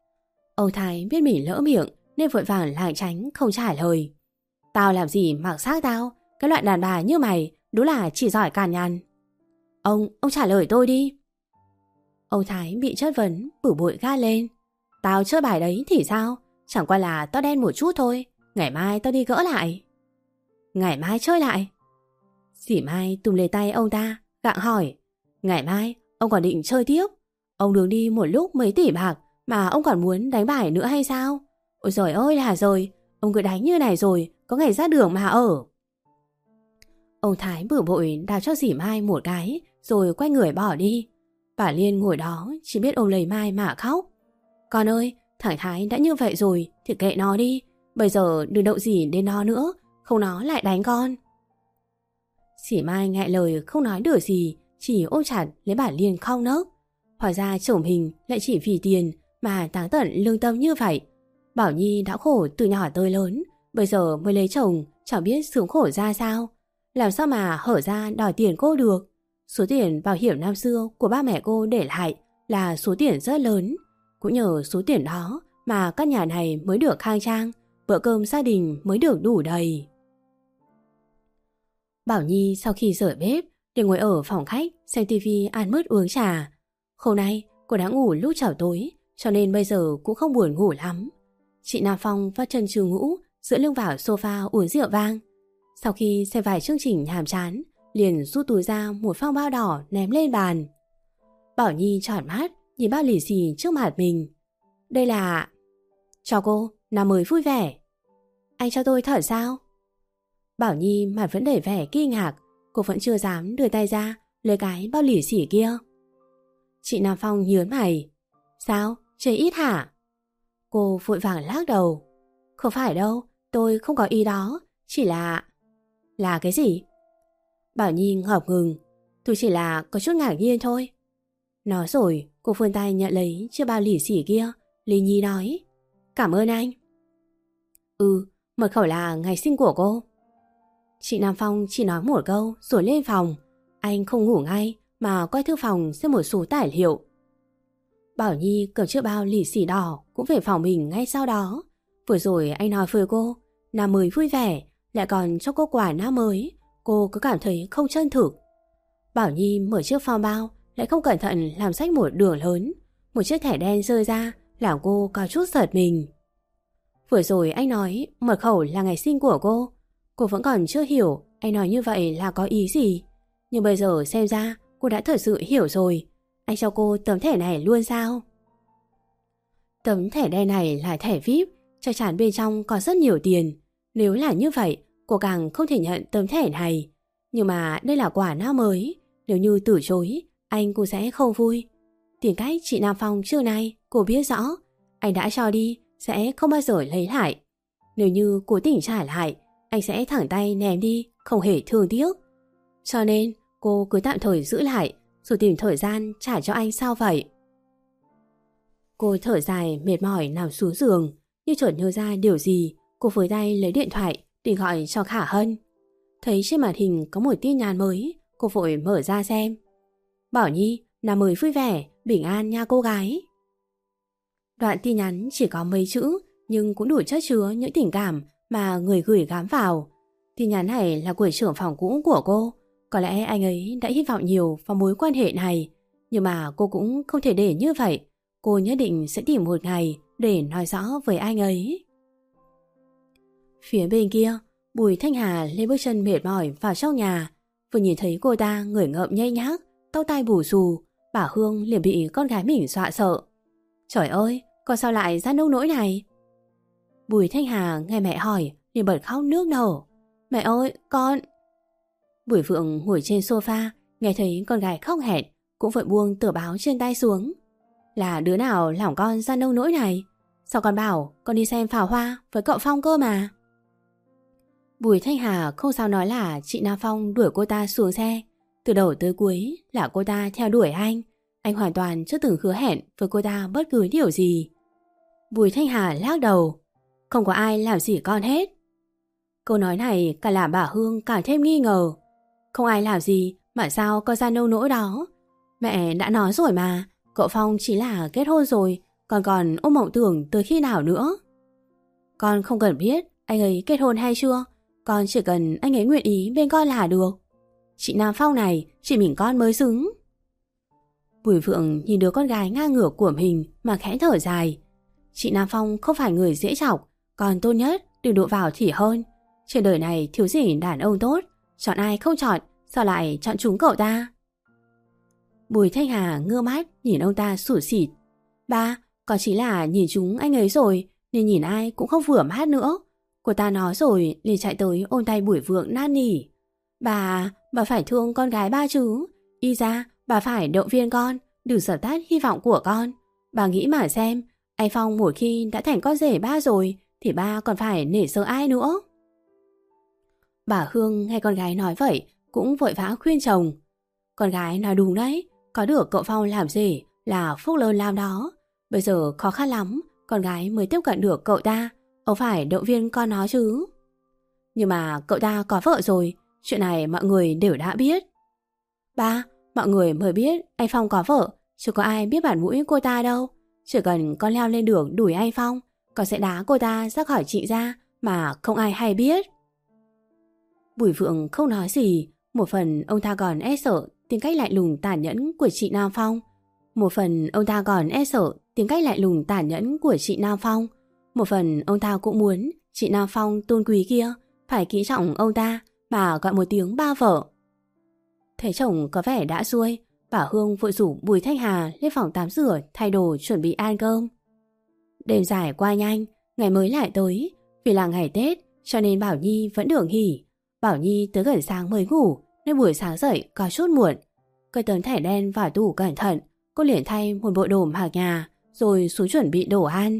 Âu Thái biết mình lỡ miệng nên vội vàng lảng tránh không trả lời. Tao làm gì mặc xác tao, cái loại đàn bà như mày đúng là chỉ giỏi càn nhằn. Ông, ông trả lời tôi đi. Âu Thái bị chất vấn, bử bội gắt lên. Tao chơi bài đấy thì sao? Chẳng qua là tao đen một chút thôi. Ngày mai tao đi gỡ lại. Ngày mai chơi lại? Dì Mai túm lấy tay ông ta, gặng hỏi. Ngày mai ông còn định chơi tiếp? Ông đường đi một lúc mấy tỷ bạc mà ông còn muốn đánh bài nữa hay sao? Ôi giời ơi là rồi, ông cứ đánh như này rồi có ngày ra đường mà ở. Ông Thái bử bội đào cho dì Mai một cái rồi quay người bỏ đi. Bà Liên ngồi đó chỉ biết ôm lấy Mai mà khóc. Con ơi, thằng Thái đã như vậy rồi thì kệ nó đi. Bây giờ đừng động gì đến nó nữa, không nó lại đánh con. Dì Mai ngại lời không nói được gì, chỉ ôm chặt lấy bà Liên khóc nấc. Hóa ra chồng mình lại chỉ vì tiền mà táng tận lương tâm như vậy. Bảo Nhi đã khổ từ nhỏ tới lớn, bây giờ mới lấy chồng chẳng biết sướng khổ ra sao. Làm sao mà hở ra đòi tiền cô được. Số tiền bảo hiểm năm xưa của ba mẹ cô để lại là số tiền rất lớn. Cũng nhờ số tiền đó mà căn nhà này mới được khang trang, bữa cơm gia đình mới được đủ đầy. Bảo Nhi sau khi rời bếp để ngồi ở phòng khách xem tivi ăn mứt uống trà. Hôm nay cô đã ngủ lúc chảo tối cho nên bây giờ cũng không buồn ngủ lắm. Chị Nam Phong vắt chân Trừ Ngũ dựa lưng vào sofa uống rượu vang. Sau khi xem vài chương trình nhàm chán, liền rút túi ra một phong bao đỏ ném lên bàn. Bảo Nhi tròn mắt nhìn bao lì xì trước mặt mình. Đây là... Cho cô, năm mới vui vẻ. Anh cho tôi thật sao? Bảo Nhi mặt vẫn đầy vẻ kinh ngạc, cô vẫn chưa dám đưa tay ra lấy cái bao lì xì kia. Chị Nam Phong nhớn mày. Sao, chơi ít hả? Cô vội vàng lắc đầu. Không phải đâu, tôi không có ý đó, chỉ là... Là cái gì? Bảo Nhi ngập ngừng. Tôi chỉ là có chút ngạc nhiên thôi. Nói rồi cô vươn tay nhận lấy chiếc bao lì xì kia. Lý Nhi nói. Cảm ơn anh. Ừ, mật khẩu là ngày sinh của cô. Chị Nam Phong chỉ nói một câu rồi lên phòng. Anh không ngủ ngay mà quay thư phòng xem một số tài liệu. Bảo Nhi cầm chiếc bao lì xì đỏ cũng về phòng mình ngay sau đó. Vừa rồi anh nói với cô năm mới vui vẻ, lại còn cho cô quà năm mới. Cô cứ cảm thấy không chân thực. Bảo Nhi mở chiếc phong bao lại không cẩn thận làm rách một đường lớn. Một chiếc thẻ đen rơi ra làm cô có chút giật mình. Vừa rồi anh nói mật khẩu là ngày sinh của cô. Cô vẫn còn chưa hiểu anh nói như vậy là có ý gì. Nhưng bây giờ xem ra cô đã thật sự hiểu rồi. Anh cho cô tấm thẻ này luôn sao? Tấm thẻ đen này là thẻ vi ai pi, chắc chắn bên trong có rất nhiều tiền. Nếu là như vậy, cô càng không thể nhận tấm thẻ này. Nhưng mà đây là quà năm mới, nếu như từ chối, anh cũng sẽ không vui. Tìm cách chị Nam Phong trưa nay, cô biết rõ, anh đã cho đi, sẽ không bao giờ lấy lại. Nếu như cố tình trả lại, anh sẽ thẳng tay ném đi, không hề thương tiếc. Cho nên, cô cứ tạm thời giữ lại, rồi tìm thời gian trả cho anh sao vậy? Cô thở dài mệt mỏi nằm xuống giường, như chợt nhớ ra điều gì, cô với tay lấy điện thoại định gọi cho Khả Hân. Thấy trên màn hình có một tin nhắn mới, cô vội mở ra xem. Bảo Nhi, năm mới vui vẻ, bình an nha cô gái. Đoạn tin nhắn chỉ có mấy chữ, nhưng cũng đủ chất chứa những tình cảm mà người gửi gắm vào. Tin nhắn này là của trưởng phòng cũ của cô. Có lẽ anh ấy đã hy vọng nhiều vào mối quan hệ này, nhưng mà cô cũng không thể để như vậy. Cô nhất định sẽ tìm một ngày để nói rõ với anh ấy. Phía bên kia, Bùi Thanh Hà lên bước chân mệt mỏi vào trong nhà. Vừa nhìn thấy cô ta ngửi ngợm nhây nhác, tóc tai bù xù, bà Hương liền bị con gái mình dọa sợ. Trời ơi, con sao lại ra nông nỗi này? Bùi Thanh Hà nghe mẹ hỏi liền bật khóc nước nở. Mẹ ơi, con... Bùi Phượng ngồi trên sofa, nghe thấy con gái khóc hẹn, cũng vội buông tờ báo trên tay xuống. Là đứa nào lỏng con ra nông nỗi này? Sao con bảo con đi xem pháo hoa với cậu Phong cơ mà? Bùi Thanh Hà không sao nói là chị Nam Phong đuổi cô ta xuống xe. Từ đầu tới cuối là cô ta theo đuổi anh. Anh hoàn toàn chưa từng hứa hẹn với cô ta bất cứ điều gì. Bùi Thanh Hà lắc đầu. Không có ai làm gì con hết. Câu nói này cả làm bà Hương càng thêm nghi ngờ. Không ai làm gì mà sao con ra nông nỗi đó? Mẹ đã nói rồi mà, cậu Phong chỉ là kết hôn rồi, con còn ôm mộng tưởng tới khi nào nữa? Con không cần biết anh ấy kết hôn hay chưa, con chỉ cần anh ấy nguyện ý bên con là được. Chị Nam Phong này chỉ mình con mới xứng. Bùi Phượng nhìn đứa con gái ngang ngược của mình mà khẽ thở dài. Chị Nam Phong không phải người dễ chọc, còn tốt nhất đừng đụng vào thì hơn. Trên đời này thiếu gì đàn ông tốt, chọn ai không chọn, sao lại chọn chúng cậu ta? Bùi Thanh Hà ngơ mắt nhìn ông ta sủa xịt. Ba, có chỉ là nhìn chúng anh ấy rồi nên nhìn ai cũng không vừa mắt nữa. Cô ta nói rồi liền chạy tới ôm tay Bùi Phượng năn nỉ. Bà, bà phải thương con gái ba chứ. Y ra bà phải động viên con, đừng dập tắt hy vọng của con. Bà nghĩ mà xem, anh Phong một khi đã thành con rể ba rồi thì ba còn phải nể sợ ai nữa. Bà Hương nghe con gái nói vậy cũng vội vã khuyên chồng. Con gái nói đúng đấy, có được cậu Phong làm rể là phúc lớn làm đó. Bây giờ khó khăn lắm, con gái mới tiếp cận được cậu ta, ông phải động viên con nó chứ. Nhưng mà cậu ta có vợ rồi, chuyện này mọi người đều đã biết. Ba, mọi người mới biết anh Phong có vợ, chứ có ai biết bản mũi cô ta đâu. Chỉ cần con leo lên đường đuổi anh Phong, con sẽ đá cô ta ra khỏi Trịnh gia mà không ai hay biết. Bùi Phượng không nói gì, một phần ông ta còn e sợ tính cách lạnh lùng tàn nhẫn của chị Nam Phong. Một phần ông ta còn e sợ tính cách lạnh lùng tàn nhẫn của chị Nam Phong. Một phần ông ta cũng muốn chị Nam Phong tôn quý kia phải kỹ trọng ông ta mà gọi một tiếng ba vợ. Thấy chồng có vẻ đã xuôi, bà Hương vội rủ Bùi Thanh Hà lên phòng tắm rửa thay đồ chuẩn bị ăn cơm. Đêm dài qua nhanh, ngày mới lại tới. Vì là ngày Tết cho nên Bảo Nhi vẫn được nghỉ. Bảo Nhi tới gần sáng mới ngủ nên buổi sáng dậy có chút muộn. Cởi tấm thẻ đen vào tủ cẩn thận, cô liền thay một bộ đồ mặc nhà rồi xuống chuẩn bị đồ ăn.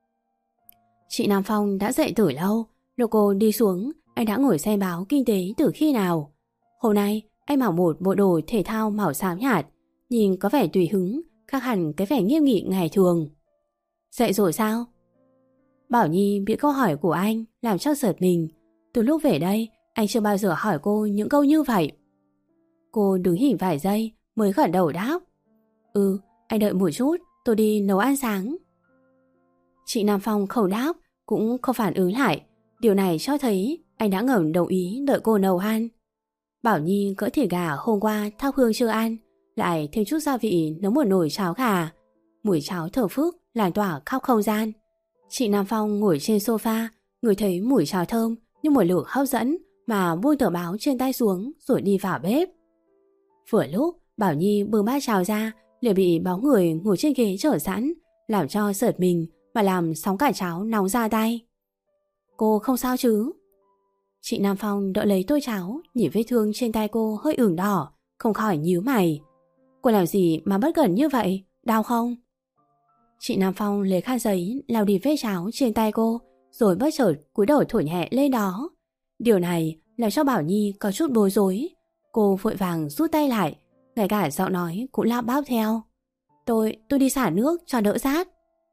Chị Nam Phong đã dậy từ lâu. Lúc cô đi xuống, anh đã ngồi xem báo kinh tế từ khi nào. Hôm nay anh mặc một bộ đồ thể thao màu xám nhạt, nhìn có vẻ tùy hứng, khác hẳn cái vẻ nghiêm nghị ngày thường. Dậy rồi sao? Bảo Nhi bị câu hỏi của anh làm cho giật mình. Từ lúc về đây, anh chưa bao giờ hỏi cô những câu như vậy. Cô đứng hình vài giây mới gật đầu đáp. Ừ, anh đợi một chút, tôi đi nấu ăn sáng. Chị Nam Phong không đáp, cũng không phản ứng lại. Điều này cho thấy anh đã ngầm đồng ý đợi cô nấu ăn. Bảo Nhi cỡ thịt gà hôm qua thao hương chưa ăn, lại thêm chút gia vị nấu một nồi cháo gà. Mùi cháo thơm phức lan tỏa khắp không gian. Chị Nam Phong ngồi trên sofa, ngửi thấy mùi cháo thơm như một lửa hấp dẫn mà buông tờ báo trên tay xuống rồi đi vào bếp. Vừa lúc Bảo Nhi bưng bát cháo ra liền bị bóng người ngồi trên ghế chở sẵn, làm cho giật mình mà làm sóng cả cháo nóng ra tay. Cô không sao chứ? Chị Nam Phong đỡ lấy tô cháo, nhìn vết thương trên tay cô hơi ửng đỏ, không khỏi nhíu mày. Cô làm gì mà bất cẩn như vậy, đau không? Chị Nam Phong lấy khăn giấy lau đi vết cháo trên tay cô, rồi bất chợt cúi đầu thổi nhẹ lên đó. Điều này làm cho Bảo Nhi có chút bối rối. Cô vội vàng rút tay lại, ngay cả giọng nói cũng lắp bắp theo. Tôi, tôi đi xả nước cho đỡ rát.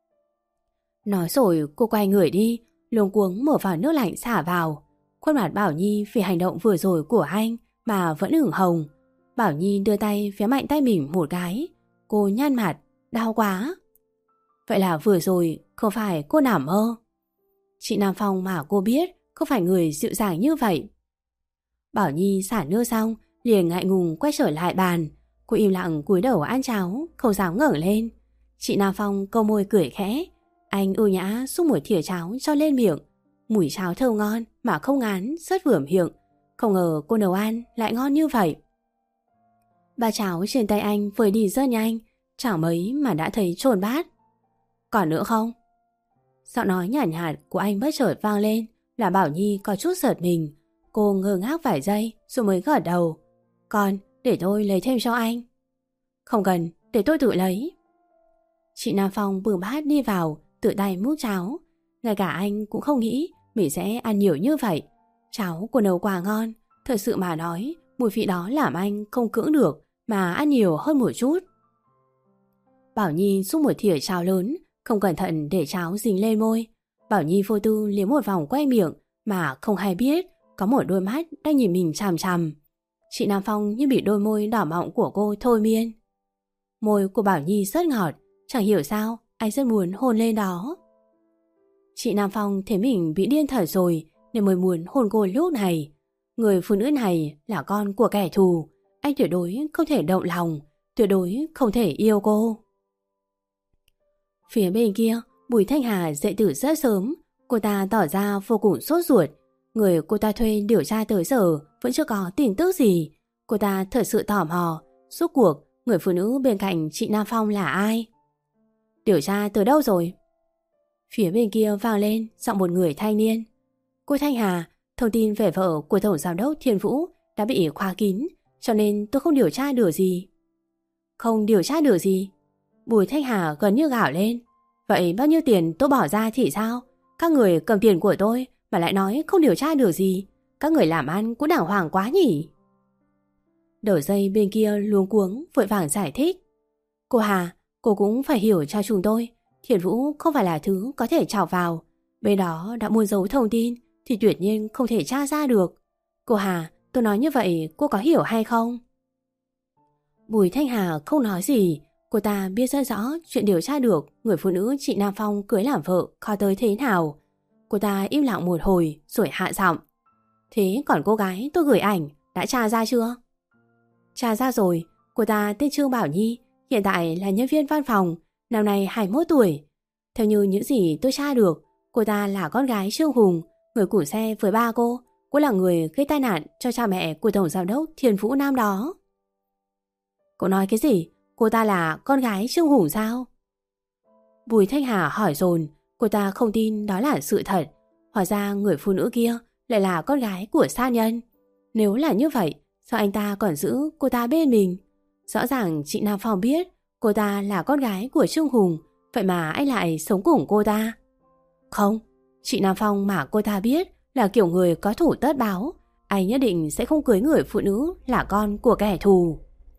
Nói rồi cô quay người đi, luống cuống mở vào nước lạnh xả vào. Khuôn mặt Bảo Nhi vì hành động vừa rồi của anh mà vẫn ửng hồng. Bảo Nhi đưa tay véo mạnh tay mình một cái. Cô nhăn mặt, đau quá. Vậy là vừa rồi không phải cô nằm mơ. Chị Nam Phong mà cô biết không phải người dịu dàng như vậy. Bảo Nhi xả nước xong liền ngại ngùng quay trở lại bàn. Cô im lặng cúi đầu ăn cháo, không dám ngẩng lên. Chị Nam Phong câu môi cười khẽ. Anh ưu nhã xúc một thìa cháo cho lên miệng. Mùi cháo thơm ngon mà không ngán, rất vừa miệng. Không ngờ cô nấu ăn lại ngon như vậy. Ba cháo trên tay anh vơi đi rất nhanh, chẳng mấy mà đã thấy trồn bát. Còn nữa không? Giọng nói nhàn nhạt, nhạt của anh bất chợt vang lên, là Bảo Nhi có chút giật mình. Cô ngơ ngác vài giây rồi mới gật đầu. Còn, để tôi lấy thêm cho anh. Không cần, để tôi tự lấy. Chị Nam Phong bưng bát đi vào, tự tay múc cháo. Ngay cả anh cũng không nghĩ mình sẽ ăn nhiều như vậy. Cháo của nấu quá ngon, thật sự mà nói, mùi vị đó làm anh không cưỡng được mà ăn nhiều hơn một chút. Bảo Nhi xúc một thìa cháo lớn, không cẩn thận để cháo dính lên môi. Bảo Nhi vô tư liếm một vòng quay miệng mà không hay biết có một đôi mắt đang nhìn mình chằm chằm. Chị Nam Phong như bị đôi môi đỏ mọng của cô thôi miên. Môi của Bảo Nhi rất ngọt, chẳng hiểu sao anh rất muốn hôn lên đó. Chị Nam Phong thấy mình bị điên thật rồi nên mới muốn hôn cô lúc này. Người phụ nữ này là con của kẻ thù, anh tuyệt đối không thể động lòng, tuyệt đối không thể yêu cô. Phía bên kia, Bùi Thanh Hà dậy từ rất sớm, cô ta tỏ ra vô cùng sốt ruột. Người cô ta thuê điều tra tới giờ vẫn chưa có tin tức gì. Cô ta thật sự tò mò, suốt cuộc người phụ nữ bên cạnh chị Nam Phong là ai? Điều tra từ đâu rồi? Phía bên kia vang lên giọng một người thanh niên. Cô Thanh Hà, thông tin về vợ của Tổng Giám đốc Thiên Vũ đã bị khóa kín, cho nên tôi không điều tra được gì. Không điều tra được gì? Bùi Thanh Hà gần như gào lên. Vậy bao nhiêu tiền tôi bỏ ra thì sao? Các người cầm tiền của tôi mà lại nói không điều tra được gì. Các người làm ăn cũng đàng hoàng quá nhỉ? Đầu dây bên kia luống cuống vội vàng giải thích. Cô Hà, cô cũng phải hiểu cho chúng tôi. Thiên Vũ không phải là thứ có thể trào vào. Bên đó đã muốn giấu thông tin thì tuyệt nhiên không thể tra ra được. Cô Hà, tôi nói như vậy cô có hiểu hay không? Bùi Thanh Hà không nói gì. Cô ta biết rất rõ chuyện điều tra được người phụ nữ chị Nam Phong cưới làm vợ khó tới thế nào. Cô ta im lặng một hồi rồi hạ giọng. Thế còn cô gái tôi gửi ảnh đã tra ra chưa? Tra ra rồi. Cô ta tên Trương Bảo Nhi, hiện tại là nhân viên văn phòng, năm nay hai mươi mốt tuổi. Theo như những gì tôi tra được, cô ta là con gái Trương Hùng, người củ xe với ba cô. Cô là người gây tai nạn cho cha mẹ của Tổng Giám đốc Thiên Vũ năm đó. Cô nói cái gì? Cô ta là con gái Trương Hùng sao? Bùi Thanh Hà hỏi dồn. Cô ta không tin đó là sự thật. Hóa ra người phụ nữ kia lại là con gái của sát nhân. Nếu là như vậy, sao anh ta còn giữ cô ta bên mình? Rõ ràng chị Nam Phong biết cô ta là con gái của Trương Hùng, vậy mà anh lại sống cùng cô ta. Không, chị Nam Phong mà cô ta biết là kiểu người có thủ tất báo. Anh nhất định sẽ không cưới người phụ nữ là con của kẻ thù.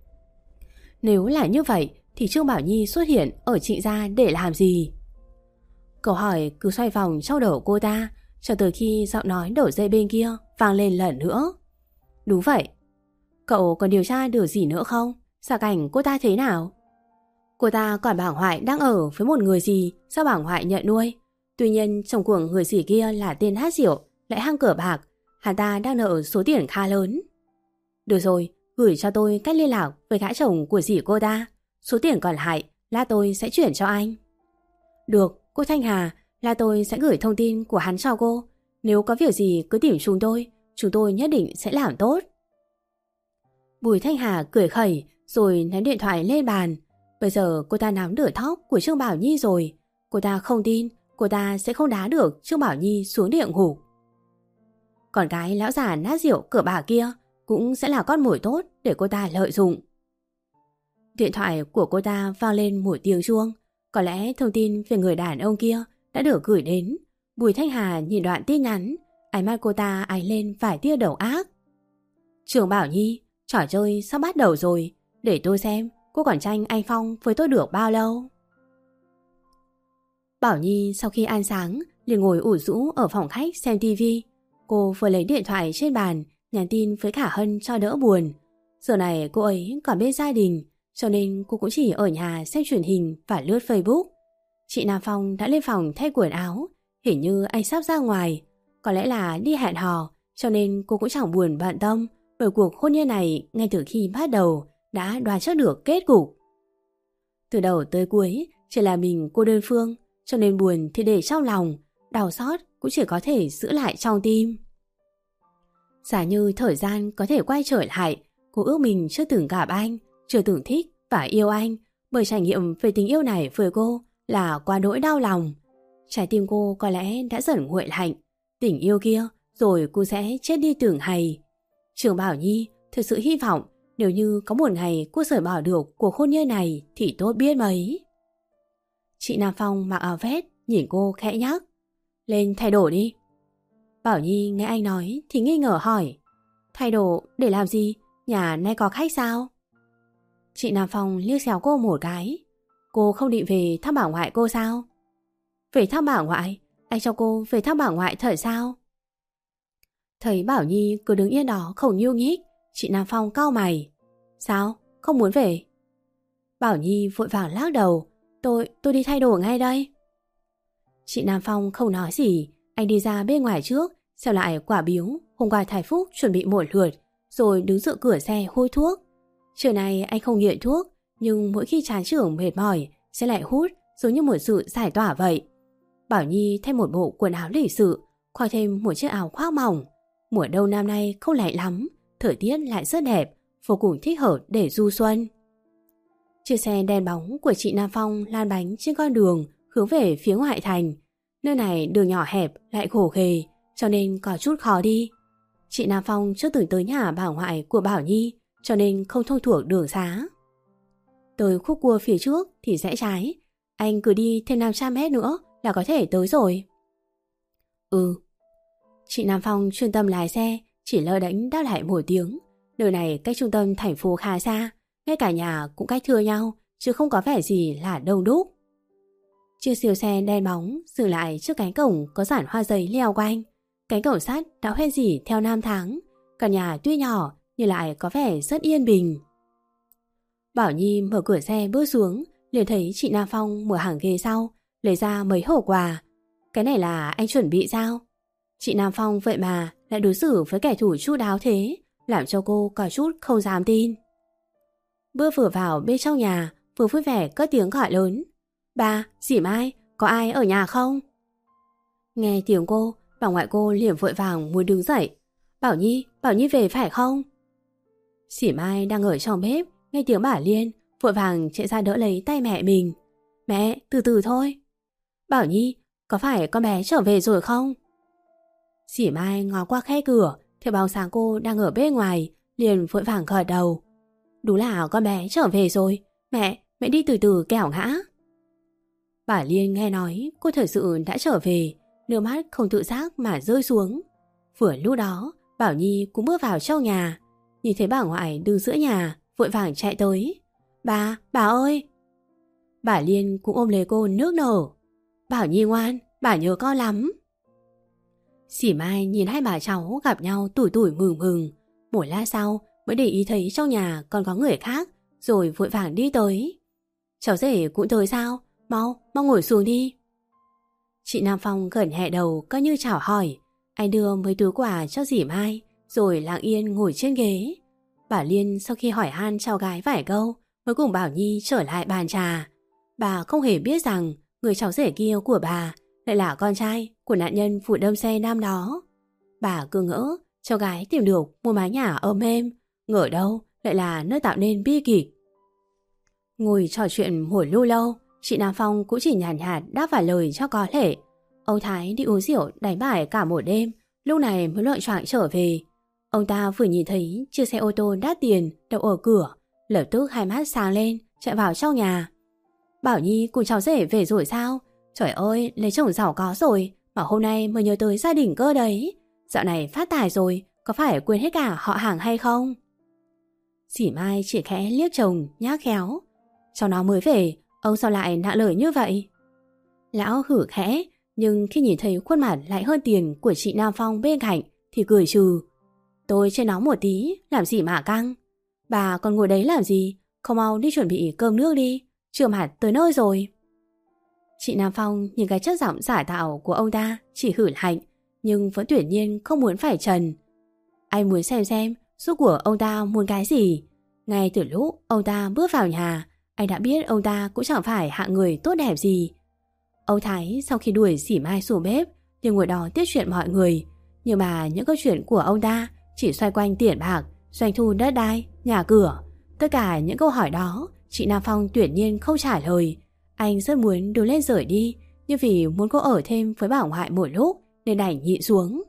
Nếu là như vậy thì Trương Bảo Nhi xuất hiện ở Trịnh gia để làm gì? Câu hỏi cứ xoay vòng trong đầu cô ta cho tới khi giọng nói đầu dây bên kia vang lên lần nữa. Đúng vậy. Cậu còn điều tra được gì nữa không? Gia cảnh cô ta thế nào? Cô ta còn bà ngoại đang ở với một người gì do bà ngoại nhận nuôi. Tuy nhiên chồng của người dì kia là tên hát rượu, lại hang cờ bạc. Hắn ta đang nợ số tiền khá lớn. Được rồi, gửi cho tôi cách liên lạc với gã chồng của dì cô ta. Số tiền còn lại lát tôi sẽ chuyển cho anh. Được, cô Thanh Hà, là tôi sẽ gửi thông tin của hắn cho cô. Nếu có việc gì cứ tìm chúng tôi, chúng tôi nhất định sẽ làm tốt. Bùi Thanh Hà cười khẩy rồi ném điện thoại lên bàn. Bây giờ cô ta nắm được tóc của Trương Bảo Nhi rồi. Cô ta không tin cô ta sẽ không đá được Trương Bảo Nhi xuống địa ngục. Còn cái lão già nát rượu cửa bà kia cũng sẽ là con mồi tốt để cô ta lợi dụng. Điện thoại của cô ta vang lên một tiếng chuông. Có lẽ thông tin về người đàn ông kia đã được gửi đến. Bùi Thanh Hà nhìn đoạn tin nhắn, ánh mắt cô ta ánh lên vài tia đầu ác. Trương Bảo Nhi, trò chơi sắp bắt đầu rồi. Để tôi xem cô còn tranh anh Phong với tôi được bao lâu. Bảo Nhi sau khi ăn sáng liền ngồi ủ rũ ở phòng khách xem tivi. Cô vừa lấy điện thoại trên bàn nhắn tin với cả Hân cho đỡ buồn. Giờ này cô ấy còn bên gia đình, cho nên cô cũng chỉ ở nhà xem truyền hình và lướt Facebook. Chị Nam Phong đã lên phòng thay quần áo, hình như anh sắp ra ngoài. Có lẽ là đi hẹn hò, cho nên cô cũng chẳng buồn bận tâm, bởi cuộc hôn nhân này ngay từ khi bắt đầu đã đoán trước được kết cục. Từ đầu tới cuối chỉ là mình cô đơn phương, cho nên buồn thì để trong lòng, đau xót cũng chỉ có thể giữ lại trong tim. Giả như thời gian có thể quay trở lại, cô ước mình chưa từng gặp anh, chưa từng thích và yêu anh, bởi trải nghiệm về tình yêu này với cô là quá đỗi đau lòng. Trái tim cô có lẽ đã dần nguội lạnh, tình yêu kia rồi cô sẽ chết đi tưởng hầy. Trương Bảo Nhi thực sự hy vọng nếu như có một ngày cô rời bỏ được cuộc hôn nhân này thì tốt biết mấy. Chị Nam Phong mặc áo vest nhìn cô khẽ nhắc. Lên thay đồ đi. Bảo Nhi nghe anh nói thì nghi ngờ hỏi. Thay đồ để làm gì? Nhà nay có khách sao? Chị Nam Phong liếc xéo cô một cái. Cô không định về thăm bà ngoại cô sao? Về thăm bà ngoại? Anh cho cô về thăm bà ngoại thật sao? Thấy Bảo Nhi cứ đứng yên đó không nhúc nhích, chị Nam Phong cau mày. Sao? Không muốn về? Bảo Nhi vội vàng lắc đầu. Tôi, tôi đi thay đồ ngay đây. Chị Nam Phong không nói gì. Anh đi ra bên ngoài trước, xem lại quả biếu hôm qua Thái Phúc chuẩn bị một lượt, rồi đứng dựa cửa xe hôi thuốc. Trưa nay anh không nghiện thuốc, nhưng mỗi khi chán chường mệt mỏi sẽ lại hút, giống như một sự giải tỏa vậy. Bảo Nhi thêm một bộ quần áo lịch sự, khoác thêm một chiếc áo khoác mỏng. Mùa đông năm nay không lạnh lắm, thời tiết lại rất đẹp, vô cùng thích hợp để du xuân. Chiếc xe đen bóng của chị Nam Phong lan bánh trên con đường hướng về phía ngoại thành. Nơi này đường nhỏ hẹp lại khổ khề, cho nên có chút khó đi. Chị Nam Phong chưa từng tới nhà bà ngoại của Bảo Nhi, cho nên không thông thuộc đường xá. Tới khúc cua phía trước thì rẽ trái, anh cứ đi thêm năm trăm mét nữa là có thể tới rồi. Ừ. Chị Nam Phong chuyên tâm lái xe, chỉ lơ đễnh đáp lại một tiếng. Nơi này cách trung tâm thành phố khá xa, ngay cả nhà cũng cách thưa nhau, chứ không có vẻ gì là đông đúc. Chiếc siêu xe đen bóng dừng lại trước cánh cổng có dàn hoa giấy leo quanh. Cánh cổng sắt đã hoen rỉ theo năm tháng, căn nhà tuy nhỏ nhưng lại có vẻ rất yên bình. Bảo Nhi mở cửa xe bước xuống, liền thấy chị Nam Phong mở hàng ghế sau, lấy ra mấy hộp quà. Cái này là anh chuẩn bị sao? Chị Nam Phong vậy mà lại đối xử với kẻ thù chu đáo thế, làm cho cô có chút không dám tin. Bước vừa vào bên trong nhà, vừa vui vẻ cất tiếng gọi lớn. Ba, dì Mai, có ai ở nhà không? Nghe tiếng cô, bà ngoại cô liền vội vàng muốn đứng dậy. Bảo Nhi, Bảo Nhi về phải không? Dì Mai đang ở trong bếp, nghe tiếng bà Liên, vội vàng chạy ra đỡ lấy tay mẹ mình. Mẹ, từ từ thôi. Bảo Nhi, có phải con bé trở về rồi không? Dì Mai ngó qua khe cửa, thấy bóng sáng cô đang ở bên ngoài, liền vội vàng gật đầu. Đúng là con bé trở về rồi. Mẹ, mẹ đi từ từ kẻo ngã. Bà Liên nghe nói cô thật sự đã trở về, nước mắt không tự giác mà rơi xuống. Vừa lúc đó, Bảo Nhi cũng bước vào trong nhà, nhìn thấy bà ngoại đứng giữa nhà, vội vàng chạy tới. Bà, bà ơi! Bà Liên cũng ôm lấy cô nước nở. Bảo Nhi ngoan, bà nhớ con lắm. Dì Mai nhìn hai bà cháu gặp nhau tủi tủi mừng mừng. Một lát sau mới để ý thấy trong nhà còn có người khác, rồi vội vàng đi tới. Cháu rể cũng tới sao? Mau, mau ngồi xuống đi. Chị Nam Phong gật nhẹ đầu coi như chào hỏi. Anh đưa mấy túi quà cho dì Mai, rồi lặng yên ngồi trên ghế. Bà Liên sau khi hỏi han cháu gái vài câu mới cùng Bảo Nhi trở lại bàn trà. Bà không hề biết rằng người cháu rể kia của bà lại là con trai của nạn nhân vụ đâm xe năm đó. Bà cứ ngỡ cháu gái tìm được một mái nhà ấm êm, ngờ đâu lại là nơi tạo nên bi kịch. Ngồi trò chuyện một lúc lâu, chị Nam Phong cũng chỉ nhàn nhạt, nhạt đáp vài lời cho có thể. Ông Thái đi uống rượu đánh bài cả một đêm, lúc này mới loạng choạng trở về. Ông ta vừa nhìn thấy chiếc xe ô tô đắt tiền đậu ở cửa, lập tức hai mắt sáng lên, chạy vào trong nhà. Bảo Nhi cùng cháu rể về rồi sao? Trời ơi, lấy chồng giàu có rồi mà hôm nay mới nhớ tới gia đình cơ đấy. Dạo này phát tài rồi, có phải quên hết cả họ hàng hay không? Dì Mai chỉ khẽ liếc chồng nhác khéo. Cháu nó mới về, ông sao lại nặng lời như vậy? Lão hử khẽ, nhưng khi nhìn thấy khuôn mặt lại hơn tiền của chị Nam Phong bên cạnh thì cười trừ. Tôi chơi nó một tí, làm gì mà căng. Bà còn ngồi đấy làm gì? Không mau đi chuẩn bị cơm nước đi, trưa mặt tới nơi rồi. Chị Nam Phong nhìn cái chất giọng giả tạo của ông ta chỉ hử lạnh, nhưng vẫn tuyệt nhiên không muốn phải trần. Anh muốn xem xem suốt của ông ta muốn cái gì. Ngay từ lúc ông ta bước vào nhà, anh đã biết ông ta cũng chẳng phải hạng người tốt đẹp gì. Ông Thái sau khi đuổi dì Mai xuống bếp thì ngồi đó tiếp chuyện mọi người. Nhưng mà những câu chuyện của ông ta chỉ xoay quanh tiền bạc, doanh thu đất đai, nhà cửa. Tất cả những câu hỏi đó chị Nam Phong tuyệt nhiên không trả lời. Anh rất muốn đưa lên rời đi, nhưng vì muốn cô ở thêm với bảo ngoại một lúc nên đành nhịn xuống.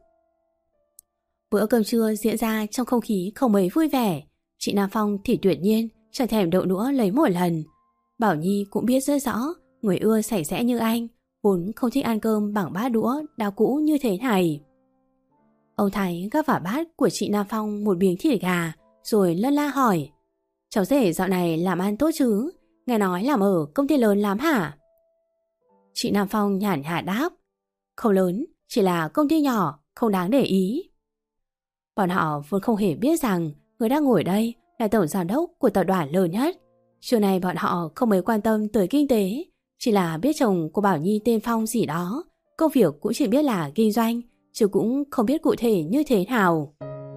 Bữa cơm trưa diễn ra trong không khí không mấy vui vẻ. Chị Nam Phong thì tuyệt nhiên chẳng thèm đậu đũa lấy một lần. Bảo Nhi cũng biết rất rõ người ưa sạch sẽ như anh vốn không thích ăn cơm bằng bát đũa đao cũ như thế này. Ông Thái gắp vào bát của chị Nam Phong một miếng thịt gà, rồi lân la hỏi: cháu rể dạo này làm ăn tốt chứ? Nghe nói làm ở công ty lớn lắm hả? Chị Nam Phong nhàn nhạt đáp: không lớn, chỉ là công ty nhỏ, không đáng để ý. Bọn họ vốn không hề biết rằng người đang ngồi đây là tổng giám đốc của tập đoàn lớn nhất. Trước này bọn họ không mấy quan tâm tới kinh tế, Chỉ là biết chồng của Bảo Nhi tên Phong gì đó, công việc cũng chỉ biết là kinh doanh, chứ cũng không biết cụ thể như thế nào.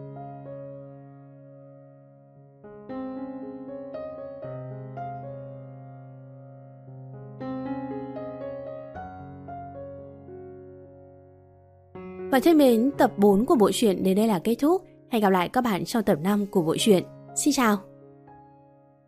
Và thân mến, tập bốn của bộ truyện đến đây là kết thúc. Hẹn gặp lại các bạn trong tập năm của bộ truyện. Xin chào!